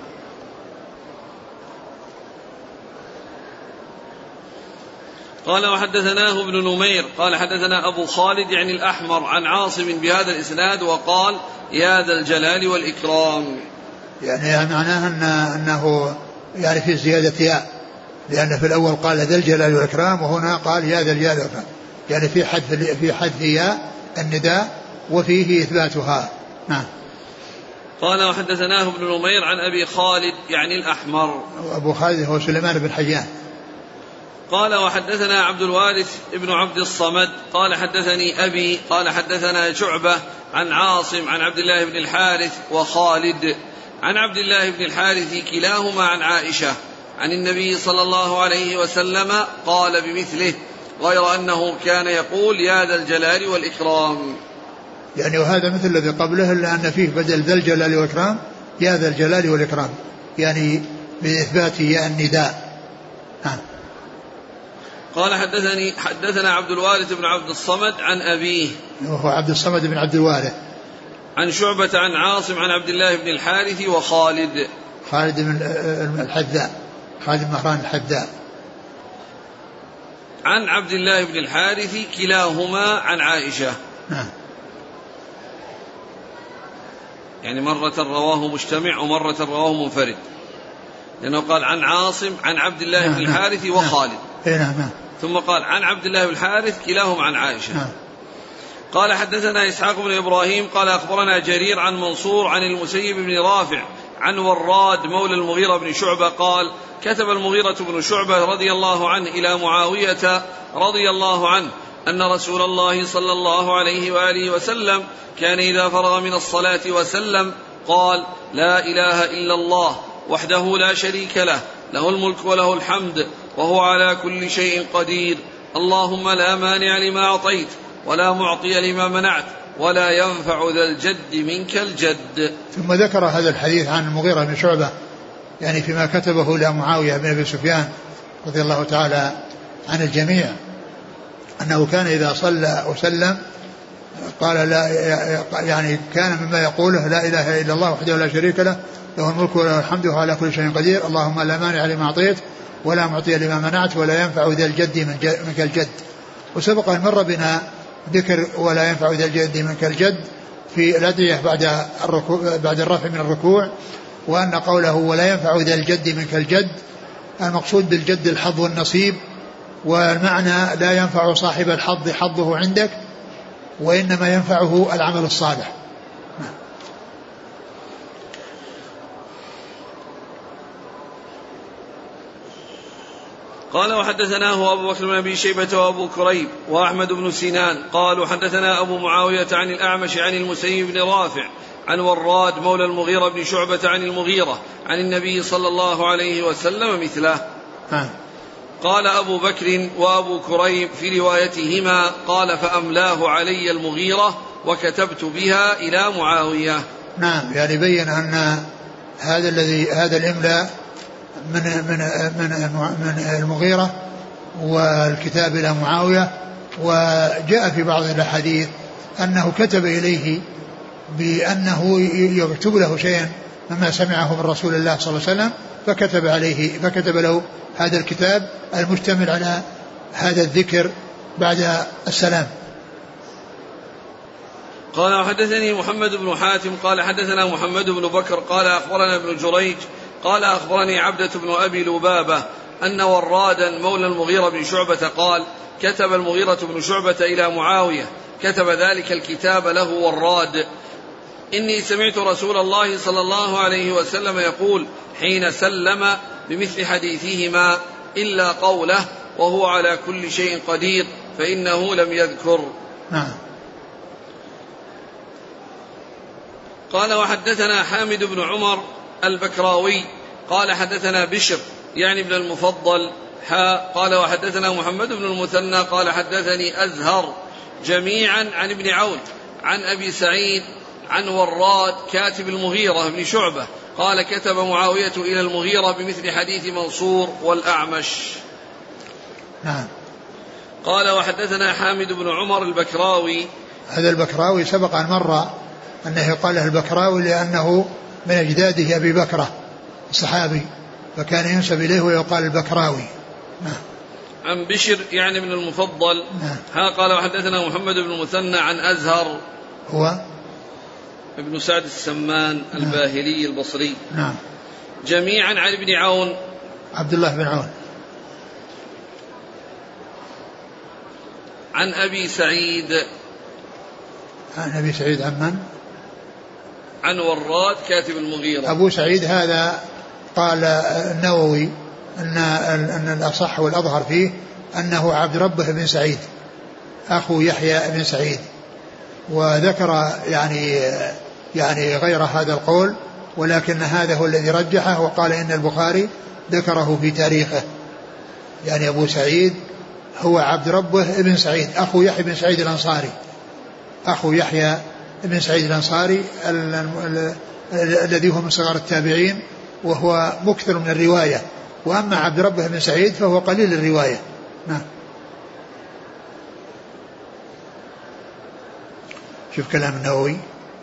قال وحدثناه ابن نمير قال حدثنا أبو خالد يعني الأحمر عن عاصم بهذا الإسناد وقال يا ذا الجلال والإكرام. يعني معناه أن أنه يعني في زيادة ياء، لأن في الأول قال ذا الجلال والإكرام وهنا قال يا ذا الجلال والإكرام، يعني في حذف في حذف ياء النداء وفيه إثباتها. نعم. قال وحدثناه ابن نمير عن أبي خالد يعني الأحمر. أبو خالد هو سليمان بن حيان. قال وحدثنا عبد الوارث ابن عبد الصمد قال حدثني أبي قال حدثنا شعبة عن عاصم عن عبد الله بن الحارث وخالد عن عبد الله بن الحارث كلاهما عن عائشة عن النبي صلى الله عليه وسلم قال بمثله غير أنه كان يقول يا ذا الجلال والإكرام. يعني وهذا مثل الذي قبله إلا أن فيه بدل ذا الجلال والإكرام يا ذا الجلال والإكرام، يعني بإثبات ياء النداء. ها. قال حدثني حدثنا عبد الوارث بن عبد الصمد عن أبيه وهو عبد الصمد بن عبد الوارث عن شعبة عن عاصم عن عبد الله بن الحارث وخالد خالد بن الحذاء خالد بن مهران الحذاء عن عبد الله بن الحارث كلاهما عن عائشة. نعم. يعني مرة رواه مجتمع ومرة رواه منفرد، لأنه قال عن عاصم عن عبد الله نعم. بن الحارث وخالد. نعم. نعم. ثم قال عن عبد الله بن الحارث كلاهما عن عائشة. نعم. قال حدثنا إسحاق بن إبراهيم قال أخبرنا جرير عن منصور عن المسيب بن رافع عن وراد مولى المغيرة بن شعبة قال كتب المغيرة بن شعبة رضي الله عنه إلى معاوية رضي الله عنه أن رسول الله صلى الله عليه وآله وسلم كان إذا فرغ من الصلاة وسلم قال لا إله إلا الله وحده لا شريك له له الملك وله الحمد وهو على كل شيء قدير اللهم لا مانع لما أعطيت ولا معطي لما منعت ولا ينفع ذا الجد منك الجد. ثم ذكر هذا الحديث عن المغيرة بن شعبة يعني فيما كتبه إلى معاوية بن أبي سفيان رضي الله تعالى عن الجميع أنه كان إذا صلى وسلم قال لا يعني كان مما يقوله لا إله إلا الله وحده لا شريك له له الملك وله الحمد وهو على كل شيء قدير اللهم لا مانع لما أعطيت ولا معطي لما منعت ولا ينفع ذا الجد منك الجد. وسبق أن مر بنا ذكر ولا ينفع ذا الجد منك الجد في الأدعية بعد الركوع بعد الرفع من الركوع، وأن قوله ولا ينفع ذا الجد منك الجد المقصود بالجد الحظ والنصيب، والمعنى لا ينفع صاحب الحظ حظه عندك وإنما ينفعه العمل الصالح. قال وحدثناه أبو بكر بن أبي شيبة وأبو كريب وأحمد بن سنان قالوا حدثنا أبو معاوية عن الأعمش عن المسيب بن رافع عن وراد مولى المغيرة بن شعبة عن المغيرة عن النبي صلى الله عليه وسلم مثله. ها. قال أبو بكر وأبو كريب في روايتهما قال فأملاه علي المغيرة وكتبت بها إلى معاوية. نعم، يعني بين أن هذا الذي هذا الإملاء من من من من المغيرة والكتاب إلى معاوية. وجاء في بعض الأحاديث أنه كتب إليه بأنه يكتب له شيئا مما سمعه من رسول الله صلى الله عليه وسلم، فكتب عليه فكتب له هذا الكتاب المشتمل على هذا الذكر بعد السلام. قال وحدثني محمد بن حاتم قال حدثنا محمد بن بكر قال أخبرنا ابن جريج قال أخبرني عبدة بن أبي لبابة أن ورادا مولى المغيرة بن شعبة قال كتب المغيرة بن شعبة إلى معاوية، كتب ذلك الكتاب له وراد: إني سمعت رسول الله صلى الله عليه وسلم يقول حين سلم بمثل حديثهما إلا قوله وهو على كل شيء قدير فإنه لم يذكر. نعم. قال وحدثنا حامد بن عمر البكراوي قال حدثنا بشر يعني ابن المفضل حا قال وحدثنا محمد بن المثنى قال حدثني أزهر جميعا عن ابن عون عن أبي سعيد عن وراد كاتب المغيرة بن شعبة قال كتب معاوية إلى المغيرة بمثل حديث منصور والأعمش. نعم. قال وحدثنا حامد بن عمر البكراوي. هذا البكراوي سبق أن مر أنه قال له البكراوي لأنه من أجداده أبي بكرة الصحابي، فكان ينسب إليه ويقال البكراوي. نعم. عن بشر يعني من المفضل. نعم. ها قال وحدثنا محمد بن المثنى عن أزهر هو ابن سعد السمان الباهلي البصري. نعم. جميعا عن ابن عون عبد الله بن عون عن أبي سعيد عن أبي سعيد عن من؟ عن وراد كاتب المغيرة. أبو سعيد هذا قال النووي أن أن الأصح والأظهر فيه أنه عبد ربه بن سعيد أخو يحيى بن سعيد، وذكر يعني يعني غير هذا القول، ولكن هذا هو الذي رجحه وقال إن البخاري ذكره في تاريخه. يعني أبو سعيد هو عبد ربه بن سعيد أخو يحيى بن سعيد الأنصاري أخو يحيى بن سعيد الأنصاري الذي هو من صغار التابعين وهو مكثر من الرواية، وأما عبد ربه بن سعيد فهو قليل الرواية. نعم. شوف كلام النووي.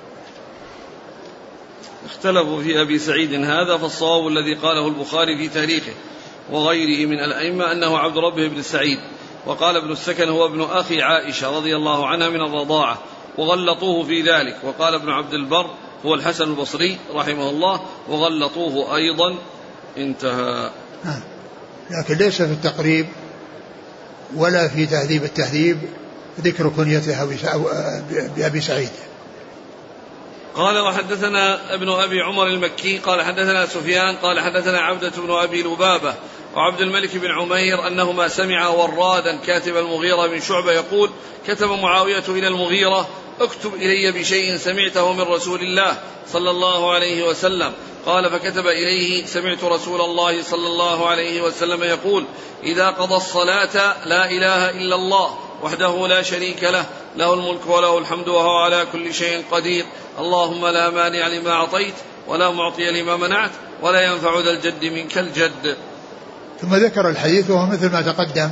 اختلفوا في أبي سعيد هذا، فالصواب الذي قاله البخاري في تاريخه وغيره من الأئمة أنه عبد ربه بن سعيد، وقال ابن السكن هو ابن أخي عائشة رضي الله عنها من الرضاعة، وغلطوه في ذلك. وقال ابن عبد البر هو الحسن البصري رحمه الله وغلطوه أيضا. انتهى. لكن ليس في التقريب ولا في تهذيب التهذيب ذكر كنيته بأبي سعيد. قال وحدثنا ابن أبي عمر المكي قال حدثنا سفيان قال حدثنا عبدة بن أبي لبابة وعبد الملك بن عمير أنهما سمع ورادا كاتب المغيرة بن شعبة يقول كتب معاوية إلى المغيرة اكتب إلي بشيء سمعته من رسول الله صلى الله عليه وسلم. قال فكتب إليه سمعت رسول الله صلى الله عليه وسلم يقول إذا قضى الصلاة لا إله إلا الله وحده لا شريك له له الملك وله الحمد وهو على كل شيء قدير اللهم لا مانع لما أعطيت ولا معطي لما منعت ولا ينفع ذا الجد منك الجد. ثم ذكر الحديث وهو مثل ما تقدم،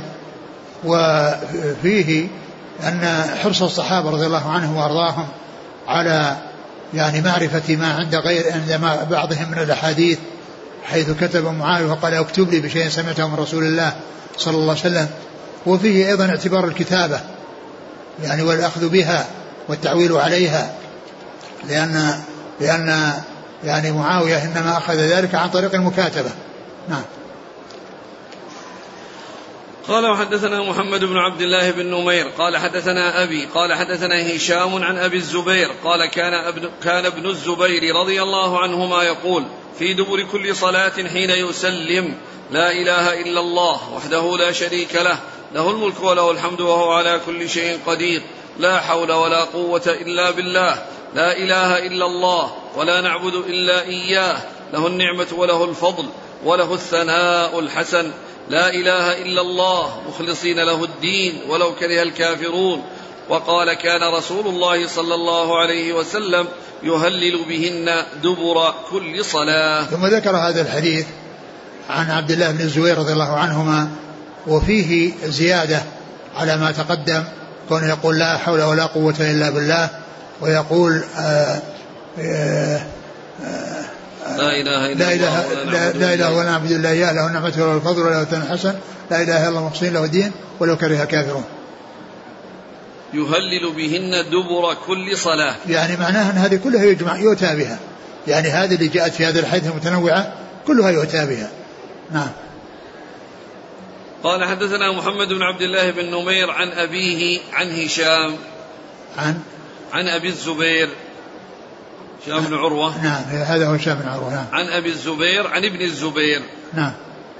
وفيه أن حرص الصحابة رضي الله عنهم وأرضاهم على يعني معرفة ما عند غير عند بعضهم من الأحاديث، حيث كتب معاوية وقال اكتب لي بشيء سمعته من رسول الله صلى الله عليه وسلم. وفيه أيضا اعتبار الكتابة يعني والأخذ بها والتعويل عليها، لأن لأن يعني معاوية إنما أخذ ذلك عن طريق المكاتبة. نعم. قال وحدثنا محمد بن عبد الله بن نمير قال حدثنا أبي قال حدثنا هشام عن أبي الزبير قال كان ابن, كان ابن الزبير رضي الله عنهما يقول في دبر كل صلاة حين يسلم لا إله إلا الله وحده لا شريك له له الملك وله الحمد وهو على كل شيء قدير لا حول ولا قوة إلا بالله لا إله إلا الله ولا نعبد إلا إياه له النعمة وله الفضل وله الثناء الحسن لا إله إلا الله مخلصين له الدين ولو كره الكافرون. وقال كان رسول الله صلى الله عليه وسلم يهلل بهن دبر كل صلاة. ثم ذكر هذا الحديث عن عبد الله بن الزبير رضي الله عنهما وفيه زيادة على ما تقدم، كونه يقول لا حول ولا قوة إلا بالله، ويقول آآ آآ لا إله إلا الله لا إله ولا نعبد إلا إياه له النعمة وله الفضل وله الثناء الحسن لا إله إلا الله مخلصين له الدين ولو كره الكافرون. يهلل بهن دبر كل صلاة، يعني معناها أن هذه كلها يجمع يؤتى بها، يعني هذه اللي جاءت في هذه الحديث المتنوعة كلها يؤتى بها. نعم. قال حدثنا محمد بن عبد الله بن نمير عن أبيه عن هشام عن عن أبي الزبير هشام بن عروة. نعم هذا هو هشام بن عروة. نعم. عن أبي الزبير عن ابن الزبير. نعم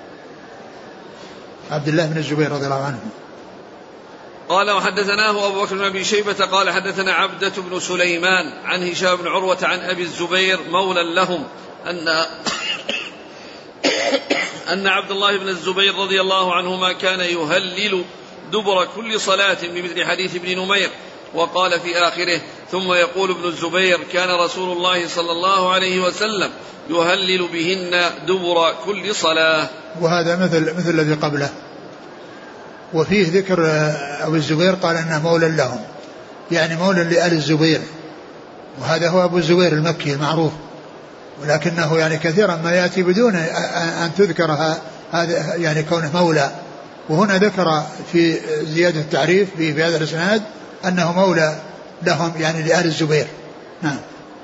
عبد الله بن الزبير رضي الله عنه. قال وحدثناه أبو بكر بن أبي شيبة قال حدثنا عبدة بن سليمان عن هشام بن عروة عن أبي الزبير مولى لهم أن أن عبد الله بن الزبير رضي الله عنهما كان يهلل دبر كل صلاة بمثل حديث ابن نمير. وقال في آخره ثم يقول ابن الزبير كان رسول الله صلى الله عليه وسلم يهلل بهن دبر كل صلاة. وهذا مثل مثل الذي قبله. وفيه ذكر أبو الزبير قال أنه مولى لهم، يعني مولى لآل الزبير، وهذا هو أبو الزبير المكي المعروف، ولكنه يعني كثيرا ما يأتي بدون أن تذكرها هذا يعني كونه مولى. وهنا ذكر في زيادة التعريف في هذا الإسناد أنه مولى لهم يعني لآل الزبير. نعم.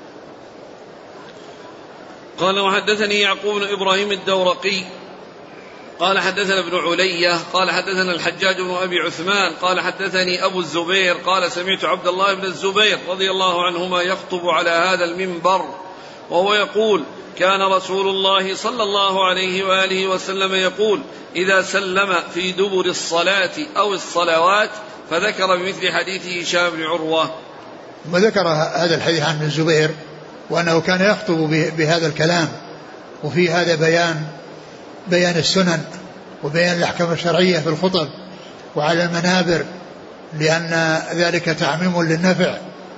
قال وحدثني يعقوب بن إبراهيم الدورقي قال حدثنا ابن علية قال حدثنا الحجاج بن أبي عثمان قال حدثني أبو الزبير قال سمعت عبد الله بن الزبير رضي الله عنهما يخطب على هذا المنبر وهو يقول كان رسول الله صلى الله عليه وآله وسلم يقول إذا سلم في دبر الصلاة أو الصلوات، فذكر بمثل حديث هشام بن عروة. وذكر هذا الحديث عن ابن الزبير وأنه كان يخطب بهذا الكلام، وفي هذا بيان بيان السنن وبيان الأحكام الشرعية في الخطب وعلى المنابر، لأن ذلك تعميم للنفع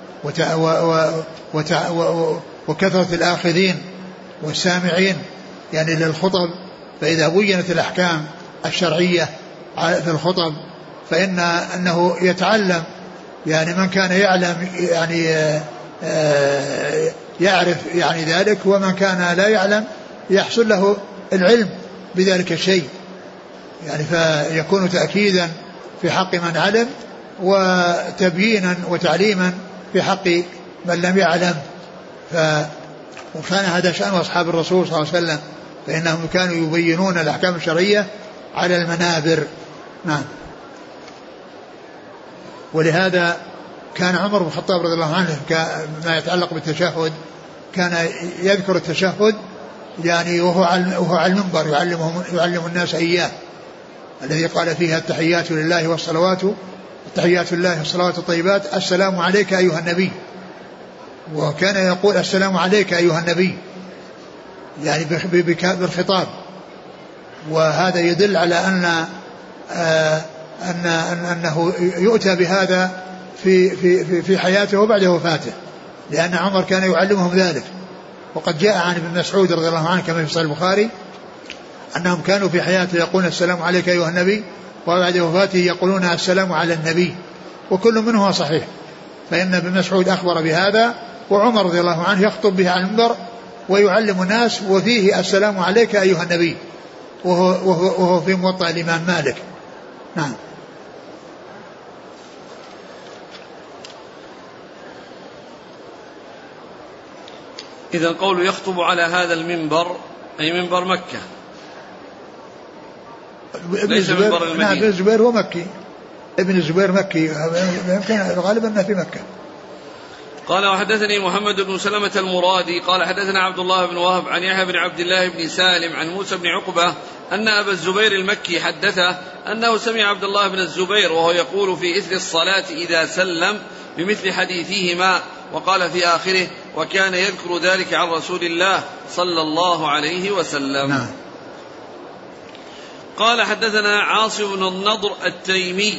وكثرة الآخذين والسامعين يعني للخطب. فإذا بينت الأحكام الشرعية في الخطب فإن أنه يتعلم، يعني من كان يعلم يعني يعرف يعني ذلك، ومن كان لا يعلم يحصل له العلم بذلك الشيء، يعني فيكون تأكيدا في حق من علم وتبيينا وتعليما في حق من لم يعلم. ف وكان هذا شأن أصحاب الرسول صلى الله عليه وسلم، فإنهم كانوا يبينون الأحكام الشرعية على المنابر. نعم. ولهذا كان عمر بن الخطاب رضي الله عنه ما يتعلق بالتشهد كان يذكر التشهد يعني وهو على المنبر يعلمهم يعلم الناس إياه، الذي قال فيها التحيات لله والصلوات التحيات لله والصلوات الطيبات السلام عليك أيها النبي، وكان يقول السلام عليك أيها النبي يعني بالخطاب. وهذا يدل على أن آه أن أنه يؤتى بهذا في في في حياته وبعد وفاته، لأن عمر كان يعلمهم ذلك. وقد جاء عن ابن مسعود رضي الله عنه كما في صحيح البخاري أنهم كانوا في حياته يقولون السلام عليك أيها النبي، وبعد وفاته يقولون السلام على النبي، وكل منه صحيح. فإن ابن مسعود أخبر بهذا، وعمر رضي الله عنه يخطب به على المنبر ويعلم الناس وفيه السلام عليك أيها النبي، وهو, وهو, وهو في موطأ الإمام مالك. نعم. إذا قول يخطب على هذا المنبر أي منبر مكة ليس منبر المدينة. نعم. ابن الزبير هو مكي، ابن الزبير مكي، يمكن غالبا أنه في مكة. قال وحدثني محمد بن سلمة المرادي قال حدثنا عبد الله بن وهب عن يحيى بن عبد الله بن سالم عن موسى بن عقبة أن أبا الزبير المكي حدثه أنه سمع عبد الله بن الزبير وهو يقول في إثر الصلاة إذا سلم بمثل حديثهما، وقال في آخره وكان يذكر ذلك عن رسول الله صلى الله عليه وسلم. نعم. قال حدثنا عاصم بن النضر التيمي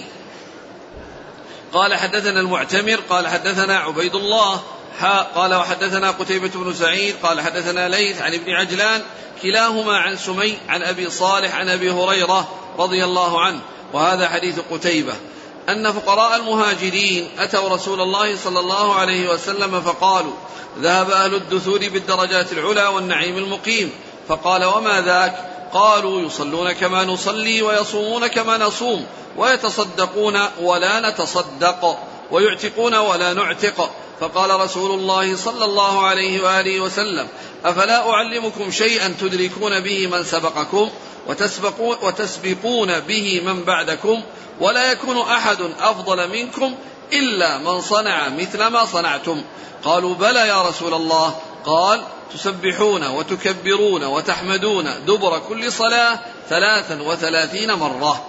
قال حدثنا المعتمر قال حدثنا عبيد الله حاء قال وحدثنا قتيبة بن سعيد قال حدثنا ليث عن ابن عجلان كلاهما عن سمي عن أبي صالح عن أبي هريرة رضي الله عنه. وهذا حديث قتيبة أن فقراء المهاجرين أتوا رسول الله صلى الله عليه وسلم فقالوا ذهب أهل الدثور بالدرجات العلى والنعيم المقيم. فقال وما ذاك؟ قالوا يصلون كما نصلي ويصومون كما نصوم ويتصدقون ولا نتصدق ويعتقون ولا نعتق. فقال رسول الله صلى الله عليه وآله وسلم أفلا أعلمكم شيئا تدركون به من سبقكم وتسبقون, وتسبقون به من بعدكم ولا يكون أحد أفضل منكم إلا من صنع مثل ما صنعتم. قالوا بلى يا رسول الله. قال تسبحون وتكبرون وتحمدون دبر كل صلاة ثلاثا وثلاثين مرة.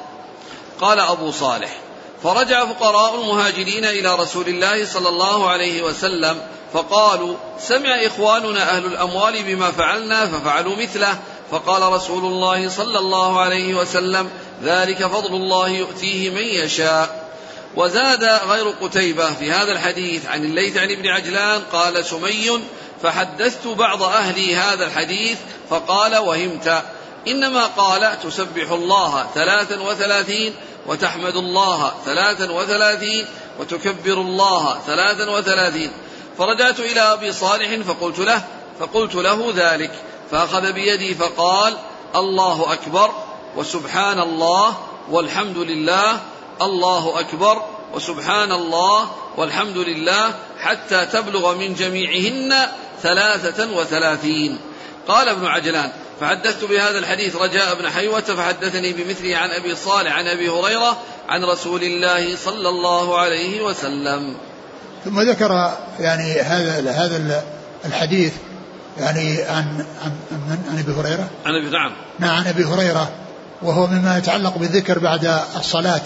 قال أبو صالح فرجع فقراء المهاجرين إلى رسول الله صلى الله عليه وسلم فقالوا سمع إخواننا أهل الأموال بما فعلنا ففعلوا مثله. فقال رسول الله صلى الله عليه وسلم ذلك فضل الله يؤتيه من يشاء. وزاد غير قتيبة في هذا الحديث عن الليث عن ابن عجلان قال سمي فحدثت بعض أهلي هذا الحديث فقال وهمت، إنما قال تسبح الله ثلاثا وثلاثين وتحمد الله ثلاثا وثلاثين وتكبر الله ثلاثا وثلاثين. فرجعت إلى أبي صالح فقلت له فقلت له ذلك فأخذ بيدي فقال الله أكبر وسبحان الله والحمد لله الله أكبر وسبحان الله والحمد لله حتى تبلغ من جميعهن ثلاثة وثلاثين. قال ابن عجلان فحدثت بهذا الحديث رجاء بن حيوة فحدثني بمثله عن أبي صالح عن أبي هريرة عن رسول الله صلى الله عليه وسلم. ثم ذكر يعني هذا هذا الحديث يعني عن عن عن ابي هريره عن ابي نعم نعم عن ابي هريره، وهو مما يتعلق بالذكر بعد الصلاة.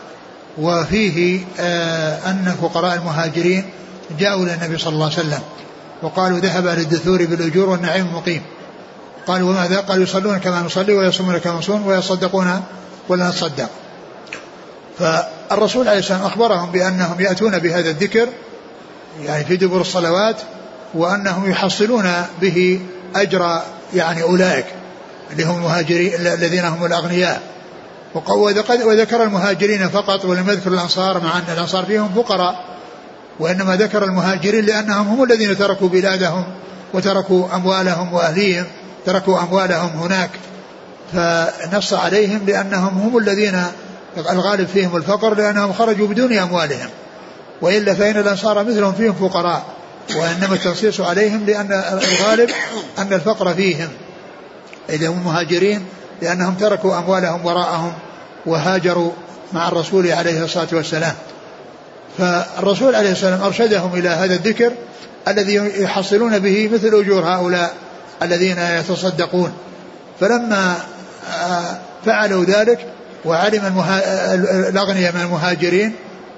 وفيه آه أن فقراء المهاجرين جاءوا إلى النبي صلى الله عليه وسلم وقالوا ذهب أهل الدثور بالأجور والنعيم المقيم. قالوا وماذا؟ قالوا يصلون كما نصلي ويصومون كما نصوم ويصدقون ولا نتصدق. فالرسول عليه السلام أخبرهم بأنهم يأتون بهذا الذكر يعني في دبر الصلوات وأنهم يحصلون به أجر يعني أولئك اللي هم المهاجرين الذين هم الأغنياء. وذكر المهاجرين فقط ولم يذكر الأنصار مع أن الأنصار فيهم فقراء، وإنما ذكر المهاجرين لأنهم هم الذين تركوا بلادهم وتركوا أموالهم وأهليهم، تركوا أموالهم هناك فنص عليهم لأنهم هم الذين الغالب فيهم الفقر لأنهم خرجوا بدون أموالهم، وإلا فإن الأنصار مثلهم فيهم فقراء، وإنما التنصيص عليهم لأن الغالب أن الفقر فيهم إذا هم مهاجرين لأنهم تركوا أموالهم وراءهم وهاجروا مع الرسول عليه الصلاة والسلام. فالرسول عليه السلام أرشدهم إلى هذا الذكر الذي يحصلون به مثل أجور هؤلاء الذين يتصدقون. فلما فعلوا ذلك وعلم الأغنياء من المهاجرين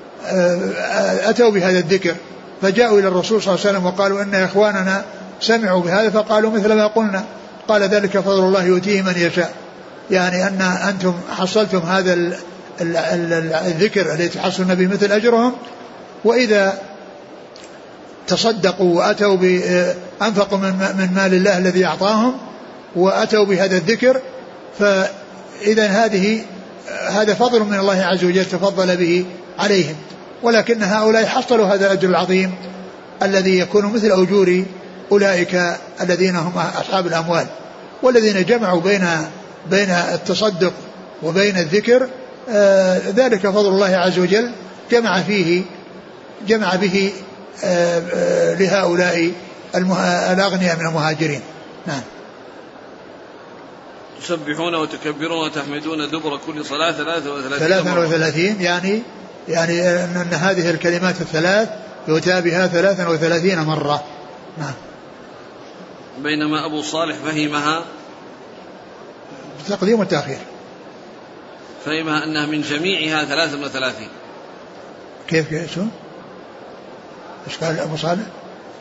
أتوا بهذا الذكر فجاءوا إلى الرسول صلى الله عليه وسلم وقالوا إن إخواننا سمعوا بهذا فقالوا مثل ما قلنا. قال ذلك فضل الله يؤتيه من يشاء، يعني أن أنتم حصلتم هذا الذكر الذي تحصلون به مثل أجرهم، وإذا تصدقوا وأتوا أنفقوا من مال الله الذي أعطاهم وأتوا بهذا الذكر فإذا هذه هذا فضل من الله عز وجل تفضل به عليهم. ولكن هؤلاء حصلوا هذا الأجر العظيم الذي يكون مثل أجور أولئك الذين هم أصحاب الأموال، والذين جمعوا بين بين التصدق وبين الذكر آه ذلك فضل الله عز وجل جمع فيه جمع به آه آه لهؤلاء الأغنياء من المهاجرين. نعم. تسبحون وتكبرون وتحمدون دبر كل صلاة ثلاثة وثلاثين يعني يعني أن هذه الكلمات الثلاث يؤتى بها ثلاثا وثلاثين مرة. نعم. بينما أبو صالح فهمها بتقديم والتأخير، فهمها أنها من جميعها ثلاثا وثلاثين. كيف كيف شو؟ إيش قال أبو صالح؟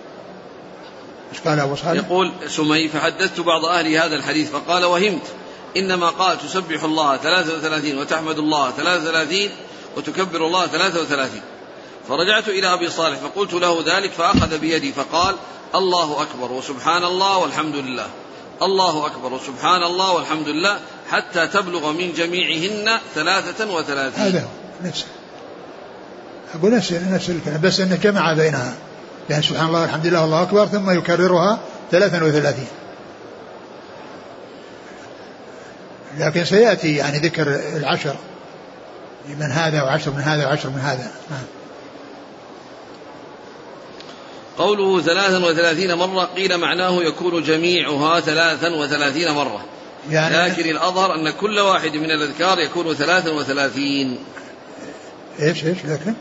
إيش قال أبو صالح؟ يقول سمي فحدثت بعض أهل هذا الحديث فقال وهمت، إنما قال تسبح الله ثلاثة وثلاثين وتحمد الله ثلاثة وثلاثين وتكبر الله ثلاثة وثلاثين. فرجعت إلى أبي صالح فقلت له ذلك فأخذ بيدي فقال الله أكبر وسبحان الله والحمد لله، الله أكبر وسبحان الله والحمد لله، حتى تبلغ من جميعهن ثلاثة وثلاثين. هذا نفسه أقول نفس نفس الكلام، بس أنه جمع بينها، يعني سبحان الله والحمد لله والله أكبر ثم يكررها ثلاثة وثلاثين. لكن سيأتي يعني ذكر العشر من هذا وعشر من هذا وعشر من هذا. قوله ثلاثا وثلاثين مرة قيل معناه يكون جميعها ثلاثا وثلاثين مرة، يعني لكن الأظهر أن كل واحد من الأذكار يكون ثلاثا وثلاثين. إيش إيش لكن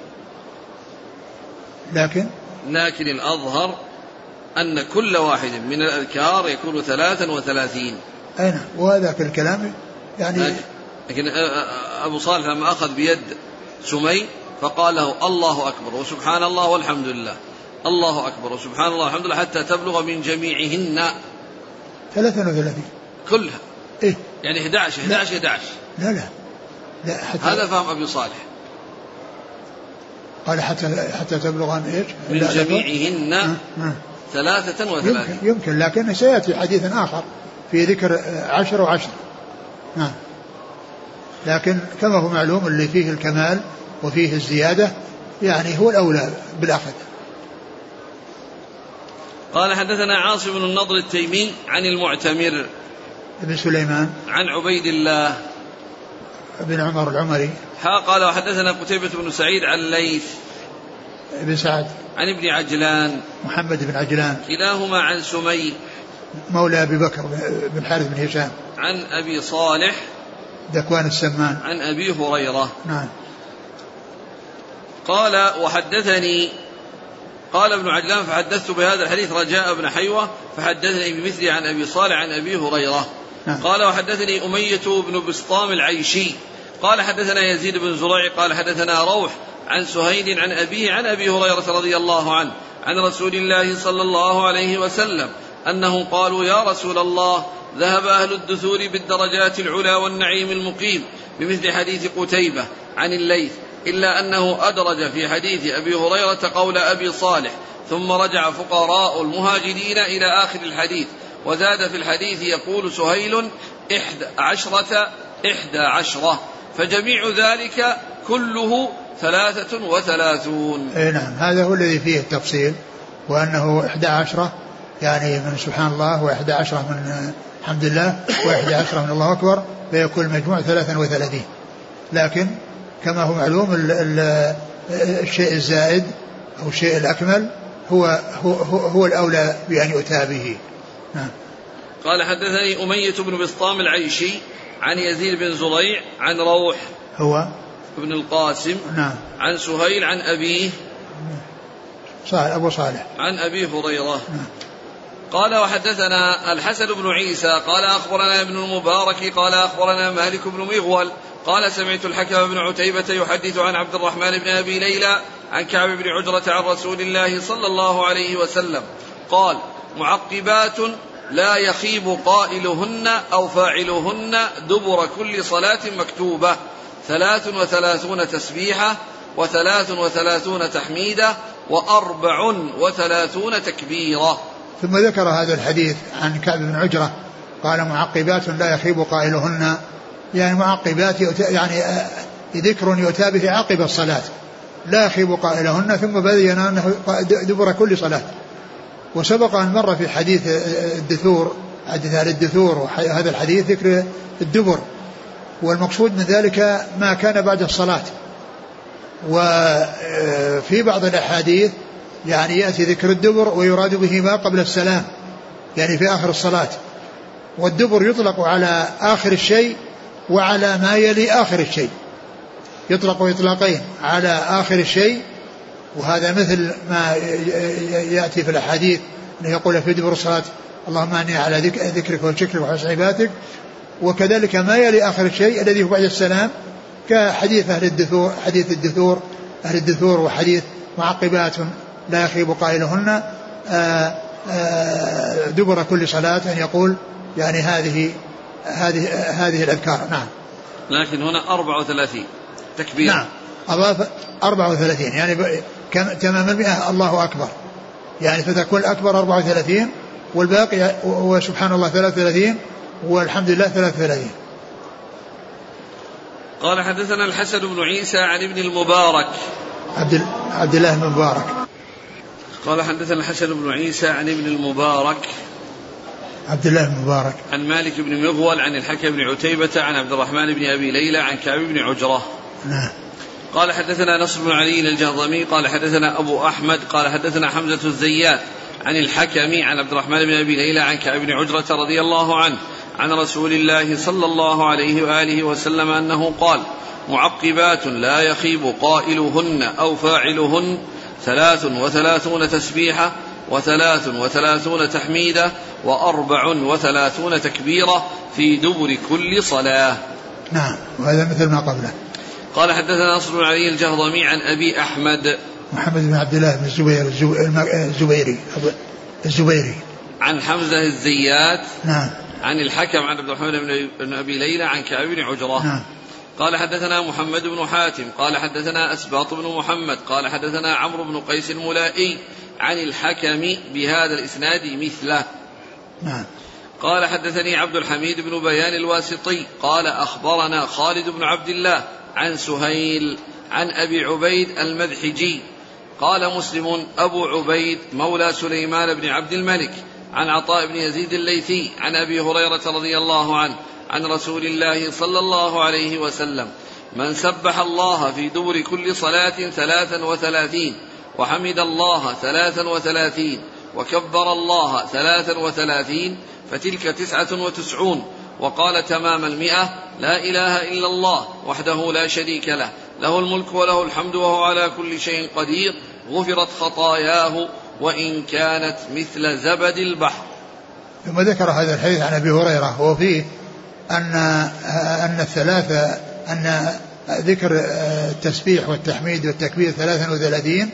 لكن لكن الأظهر أن كل واحد من الأذكار يكون ثلاثا وثلاثين. أين وهذا الكلام يعني. لكن أبو صالح لما أخذ بيد سمي فقال له الله أكبر وسبحان الله والحمد لله، الله أكبر وسبحان الله والحمد لله، حتى تبلغ من جميعهن ثلاثة وثلاثين كلها. إيه يعني أحد عشر أحد عشر أحد عشر. لا لا لا حتى هذا فهم أبي صالح. قال حتى حتى تبلغ من إيش من جميعهن ثلاثة وثلاثين. يمكن, يمكن لكن سيأتي حديث آخر في ذكر عشر وعشر. نعم. لكن كما هو معلوم اللي فيه الكمال وفيه الزيادة يعني هو الأولى بالأخذ. قال حدثنا عاصم بن النضر التيمي عن المعتمر ابن سليمان عن عبيد الله بن عمر العمري. ها قال وحدثنا قتيبة بن سعيد عن ليث ابن سعد عن ابن عجلان محمد بن عجلان كلاهما عن سمي مولى أبي بكر بن حارث بن هشام عن أبي صالح ذكوان السمان عن أبي هريرة. نعم. قال وحدثني قال ابن عجلان فحدثت بهذا الحديث رجاء بن حيوة فحدثني بمثله عن أبي صالح عن أبي هريرة. نعم. قال وحدثني أمية بن بسطام العيشي قال حدثنا يزيد بن زريع قال حدثنا روح عن سهيل عن أبيه عن أبي هريرة رضي الله عنه عن رسول الله صلى الله عليه وسلم أنه قالوا يا رسول الله ذهب أهل الدثور بالدرجات العلى والنعيم المقيم بمثل حديث قتيبة عن الليث، إلا أنه أدرج في حديث أبي هريرة قول أبي صالح ثم رجع فقراء المهاجرين إلى آخر الحديث، وزاد في الحديث يقول سهيل إحدى عشرة إحدى عشرة، فجميع ذلك كله ثلاثة وثلاثون. اي نعم، هذا هو الذي فيه التفصيل، وأنه إحدى عشرة يعني من سبحان الله، وإحدى عشرة من الحمد لله، وإحدى عشرة من الله أكبر، فيكون المجموع ثلاثا وثلاثين. لكن كما هو معلوم ال ال الشيء الزائد أو الشيء الأكمل هو, هو, هو, هو الأولى بأن يؤتى به. نعم. قال حدثني أمية بن بسطام العيشي عن يزيد بن زريع عن روح هو ابن القاسم. نعم. عن سهيل عن أبيه صالح أبو صالح عن أبي هريرة. نعم. قال وحدثنا الحسن بن عيسى قال أخبرنا ابن المبارك قال أخبرنا مالك بن مغول قال سمعت الحكم بن عتيبة يحدث عن عبد الرحمن بن أبي ليلى عن كعب بن عجرة عن رسول الله صلى الله عليه وسلم قال معقبات لا يخيب قائلهن أو فاعلهن دبر كل صلاة مكتوبة، ثلاث وثلاثون تسبيحة وثلاث وثلاثون تحميدة وأربع وثلاثون تكبيرة. ثم ذكر هذا الحديث عن كعب بن عجرة قال معقبات لا يخيب قائلهن، يعني معقبات يعني ذكر يؤتى به عقب الصلاة لا يخيب قائلهن، ثم بين أنه دبر كل صلاة. وسبق أن مر في حديث الدثور حديث عن الدثور، وهذا الحديث ذكر الدبر، والمقصود من ذلك ما كان بعد الصلاة. وفي بعض الأحاديث يعني يأتي ذكر الدبر ويراد به ما قبل السلام، يعني في آخر الصلاة. والدبر يطلق على آخر الشيء وعلى ما يلي آخر الشيء، يطلق إطلاقين على آخر الشيء، وهذا مثل ما يأتي في الأحاديث أنه يقول في دبر الصلاة اللهم أعني على ذكرك وشكرك وحسن عبادتك، وكذلك ما يلي آخر الشيء الذي هو بعد السلام كحديث أهل الدثور حديث الدثور أهل الدثور وحديث معقبات لا يخيب قائلهن دبر كل صلاة، أن يقول يعني هذه هذه هذه الأذكار. نعم. لكن هنا أربعة وثلاثين تكبير. نعم أضاف أربعة وثلاثين يعني تمام المئة الله أكبر، يعني فتكون الأكبر أربعة وثلاثين والباقي وسبحان الله ثلاثة وثلاثين والحمد لله ثلاثة وثلاثين. قال حدثنا الحسن بن عيسى عن ابن المبارك عبد, عبد الله بن مبارك. قال حدثنا الحسن بن عيسى عن ابن المبارك عبد الله بن مبارك عن مالك بن مغول عن الحكم بن عتيبة عن عبد الرحمن بن أبي ليلى عن كعب بن عجرة. نعم. قال حدثنا نصر بن علي الجهضمي قال حدثنا أبو أحمد قال حدثنا حمزة الزيات عن الحكم عن عبد الرحمن بن أبي ليلى عن كعب بن عجرة رضي الله عنه عن رسول الله صلى الله عليه وآله وسلم أنه قال: معقبات لا يخيب قائلهن أو فاعلهن ثلاث وثلاثون تسبيحة وثلاث وثلاثون تحميدة وأربع وثلاثون تكبيرة في دبر كل صلاة. نعم. وهذا مثل ما قبله. قال حدثنا نصر بن علي الجهضمي عن أبي أحمد محمد بن عبد الله بن الزبير الزبيري الزبيري عن حمزة الزيات. نعم. عن الحكم عن عبد الرحمن بن أبي ليلى عن كعب بن عجرة. نعم. قال حدثنا محمد بن حاتم قال حدثنا أسباط بن محمد قال حدثنا عمرو بن قيس الملائي عن الحكم بهذا الإسناد مثله. نعم. قال حدثني عبد الحميد بن بيان الواسطي قال أخبرنا خالد بن عبد الله عن سهيل عن أبي عبيد المذحجي قال مسلم أبو عبيد مولى سليمان بن عبد الملك عن عطاء بن يزيد الليثي عن أبي هريرة رضي الله عنه عن رسول الله صلى الله عليه وسلم: من سبح الله في دبر كل صلاة ثلاثا وثلاثين وحمد الله ثلاثا وثلاثين وكبر الله ثلاثا وثلاثين فتلك تسعة وتسعون، وقال تمام المئة: لا إله إلا الله وحده لا شريك له له الملك وله الحمد وهو على كل شيء قدير، غفرت خطاياه وإن كانت مثل زبد البحر. ثم ذكر هذا الحديث عن أبي هريرة وفيه أن أن الثلاثة أن ذكر التسبيح والتحميد والتكبير ثلاثا وثلاثين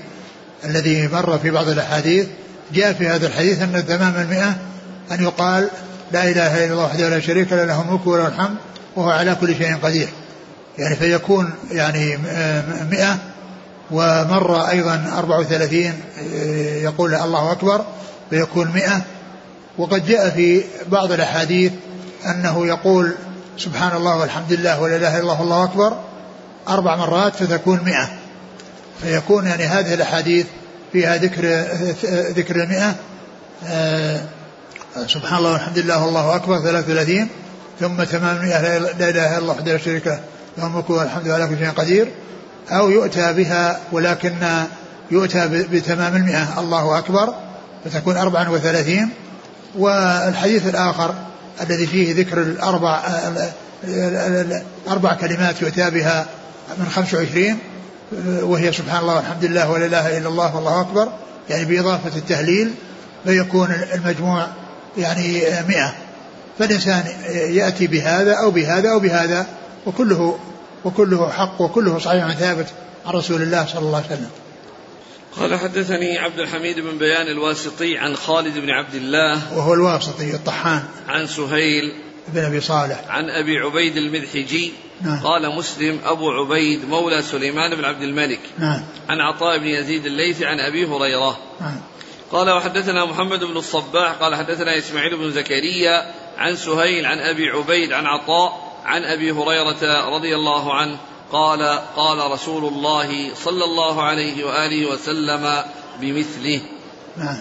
الذي مر في بعض الأحاديث جاء في هذا الحديث أن تمام المئة أن يقال لا إله إلا الله وحده لا شريك له له الملك وله الحمد وهو على كل شيء قدير، يعني فيكون يعني مئة. ومر أيضا أربعة وثلاثين يقول الله أكبر فيكون مئة. وقد جاء في بعض الأحاديث أنه يقول سبحان الله والحمد لله ولا إله إلا الله والله أكبر أربع مرات فتكون مئة. فيكون يعني هذه الأحاديث فيها ذكر ذكر المئة، سبحان الله والحمد لله والله أكبر ثلاثة وثلاثين، ثم تمام المئة لا إله إلا الله وحده لا شريك له له الملك والحمد على كل شيء قدير، أو يؤتى بها ولكن يؤتى بتمام المئة الله أكبر فتكون أربعة وثلاثين. والحديث الآخر الذي فيه ذكر الأربع أربع كلمات يؤتى بها من خمس وعشرين وهي سبحان الله والحمد لله ولا إله إلا الله والله أكبر، يعني بإضافة التهليل فيكون المجموع يعني مئة. فالإنسان يأتي بهذا أو بهذا أو بهذا وكله وكله حق وكله صحيح ثابت عن رسول الله صلى الله عليه وسلم. قال حدثني عبد الحميد بن بيان الواسطي عن خالد بن عبد الله وهو الواسطي الطحان عن سهيل بن أبي صالح عن أبي عبيد المذحجي. نعم. قال مسلم أبو عبيد مولى سليمان بن عبد الملك. نعم. عن عطاء بن يزيد الليثي عن أبي هريرة. نعم. قال وحدثنا محمد بن الصباح قال حدثنا إسماعيل بن زكريا عن سهيل عن أبي عبيد عن عطاء عن أبي هريرة رضي الله عنه قال قال رسول الله صلى الله عليه وآله وسلم بمثله. نعم.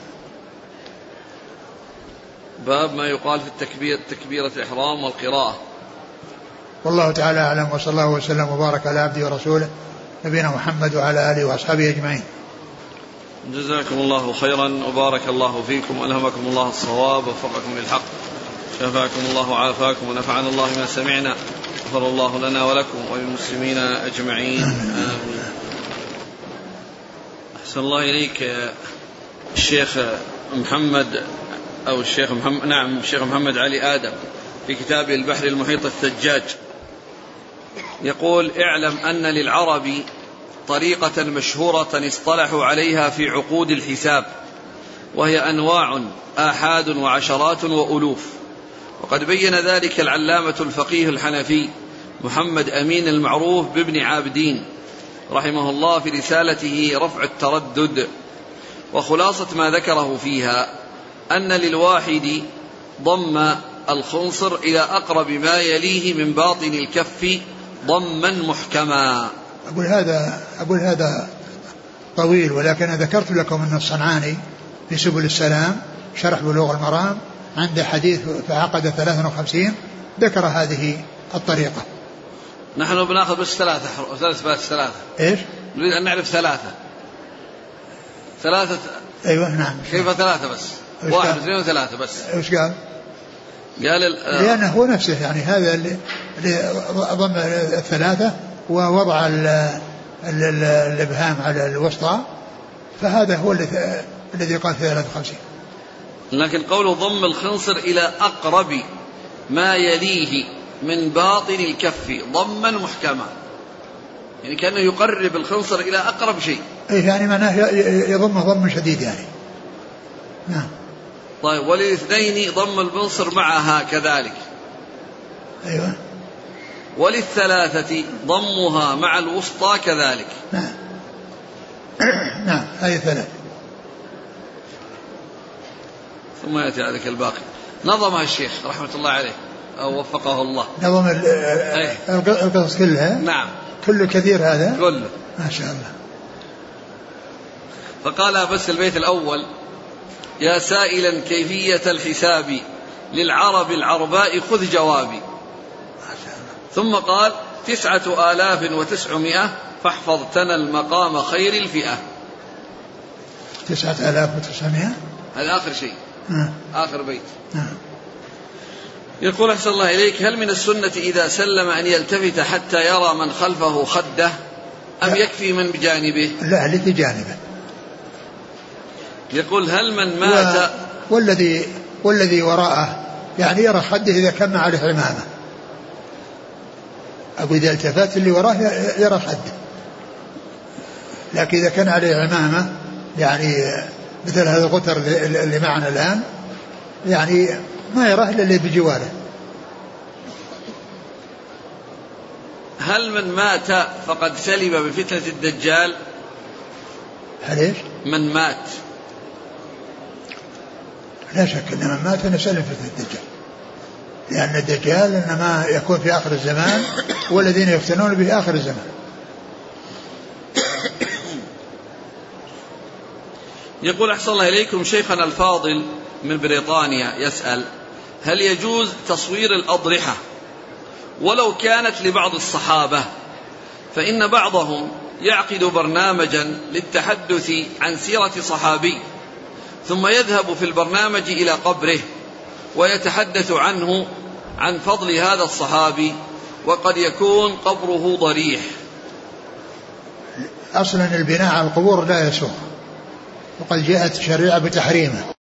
باب ما يقال في التكبير تكبيرة الإحرام والقراءة. والله تعالى أعلم، وصلى الله وسلم وبارك على عبده ورسوله نبينا محمد وعلى آله وأصحابه أجمعين. جزاكم الله خيرا وبارك الله فيكم وألهمكم الله الصواب ووفقكم للحق، شفاكم الله وعافاكم ونفعنا الله ما سمعنا، غفر الله لنا ولكم وللمسلمين أجمعين آمين. أحسن الله إليك الشيخ محمد أو الشيخ محمد نعم الشيخ محمد علي آدم في كتابه البحر المحيط الثجاج يقول: اعلم أن للعرب طريقة مشهورة اصطلحوا عليها في عقود الحساب، وهي أنواع آحاد وعشرات وألوف، وقد بين ذلك العلامة الفقيه الحنفي محمد أمين المعروف بابن عابدين رحمه الله في رسالته رفع التردد. وخلاصة ما ذكره فيها أن للواحد ضم الخنصر إلى أقرب ما يليه من باطن الكف ضما محكما. أقول هذا أقول هذا طويل، ولكن ذكرت لكم أن الصنعاني في سبل السلام شرح بلوغ المرام عند حديث فعقد ثلاثة وخمسين ذكر هذه الطريقة. نحن بناخذ بس ثلاثة ثلاثة بس ثلاثة إيش؟ نريد أن نعرف ثلاثة ثلاثة أيوة نعم. كيف ثلاثة بس؟ واحد اثنين وثلاثة بس. إيش قال؟ قال لأنه هو نفسه يعني هذا اللي ضم الثلاثة ووضع الإبهام على الوسطى، فهذا هو الذي قال ثلاثة وخمسين. لكن قوله ضم الخنصر إلى أقرب ما يليه من باطن الكف ضما محكما، يعني كأنه يقرب الخنصر إلى أقرب شيء. إيه يعني معناه يضمه ضم شديد يعني. نعم. طيب وللاثنين ضم البنصر معها كذلك. أيوة. وللثلاثة ضمها مع الوسطى كذلك. نعم. نعم هذه ثلاث. ثم يأتي ذلك الباقي. نظمها الشيخ رحمة الله عليه أو وفقه الله. نظم القصص كلها. نعم. كله كثير هذا. كله. ما شاء الله. فقال بس البيت الأول: يا سائلا كيفية الحساب للعرب العرباء خذ جوابي. ثم قال: تسعة آلاف وتسعمائة فاحفظ تنل مقام خير الفئة. تسعة آلاف وتسعمائة هذا آخر شيء. آه. آخر بيت. آه. يقول أحسن الله إليك: هل من السنة إذا سلم أن يلتفت حتى يرى من خلفه خده أم يكفي من بجانبه؟ لا اللي في جانبه. يقول: هل من مات و... والذي والذي وراءه يعني يرى خده إذا كان عليه عمامة. أقول إذا التفت اللي وراه يرى خده، لكن إذا كان عليه عمامة يعني مثل هذا القطر اللي معنا الآن يعني ما يراه إلا اللي بجواره. هل من مات فقد سلم بفتنة الدجال؟ هل إيش؟ من مات لا شك أن من مات نسلم فتنة الدجال، لأن الدجال إنما يكون في آخر الزمان والذين يفتنون به آخر الزمان. يقول أحسن الله إليكم: شيخنا الفاضل من بريطانيا يسأل: هل يجوز تصوير الأضرحة ولو كانت لبعض الصحابة؟ فإن بعضهم يعقد برنامجا للتحدث عن سيرة صحابي ثم يذهب في البرنامج إلى قبره ويتحدث عنه عن فضل هذا الصحابي، وقد يكون قبره ضريح. أصلا البناء على القبور لا يسوغ، وقد جاءت الشريعة بتحريمه.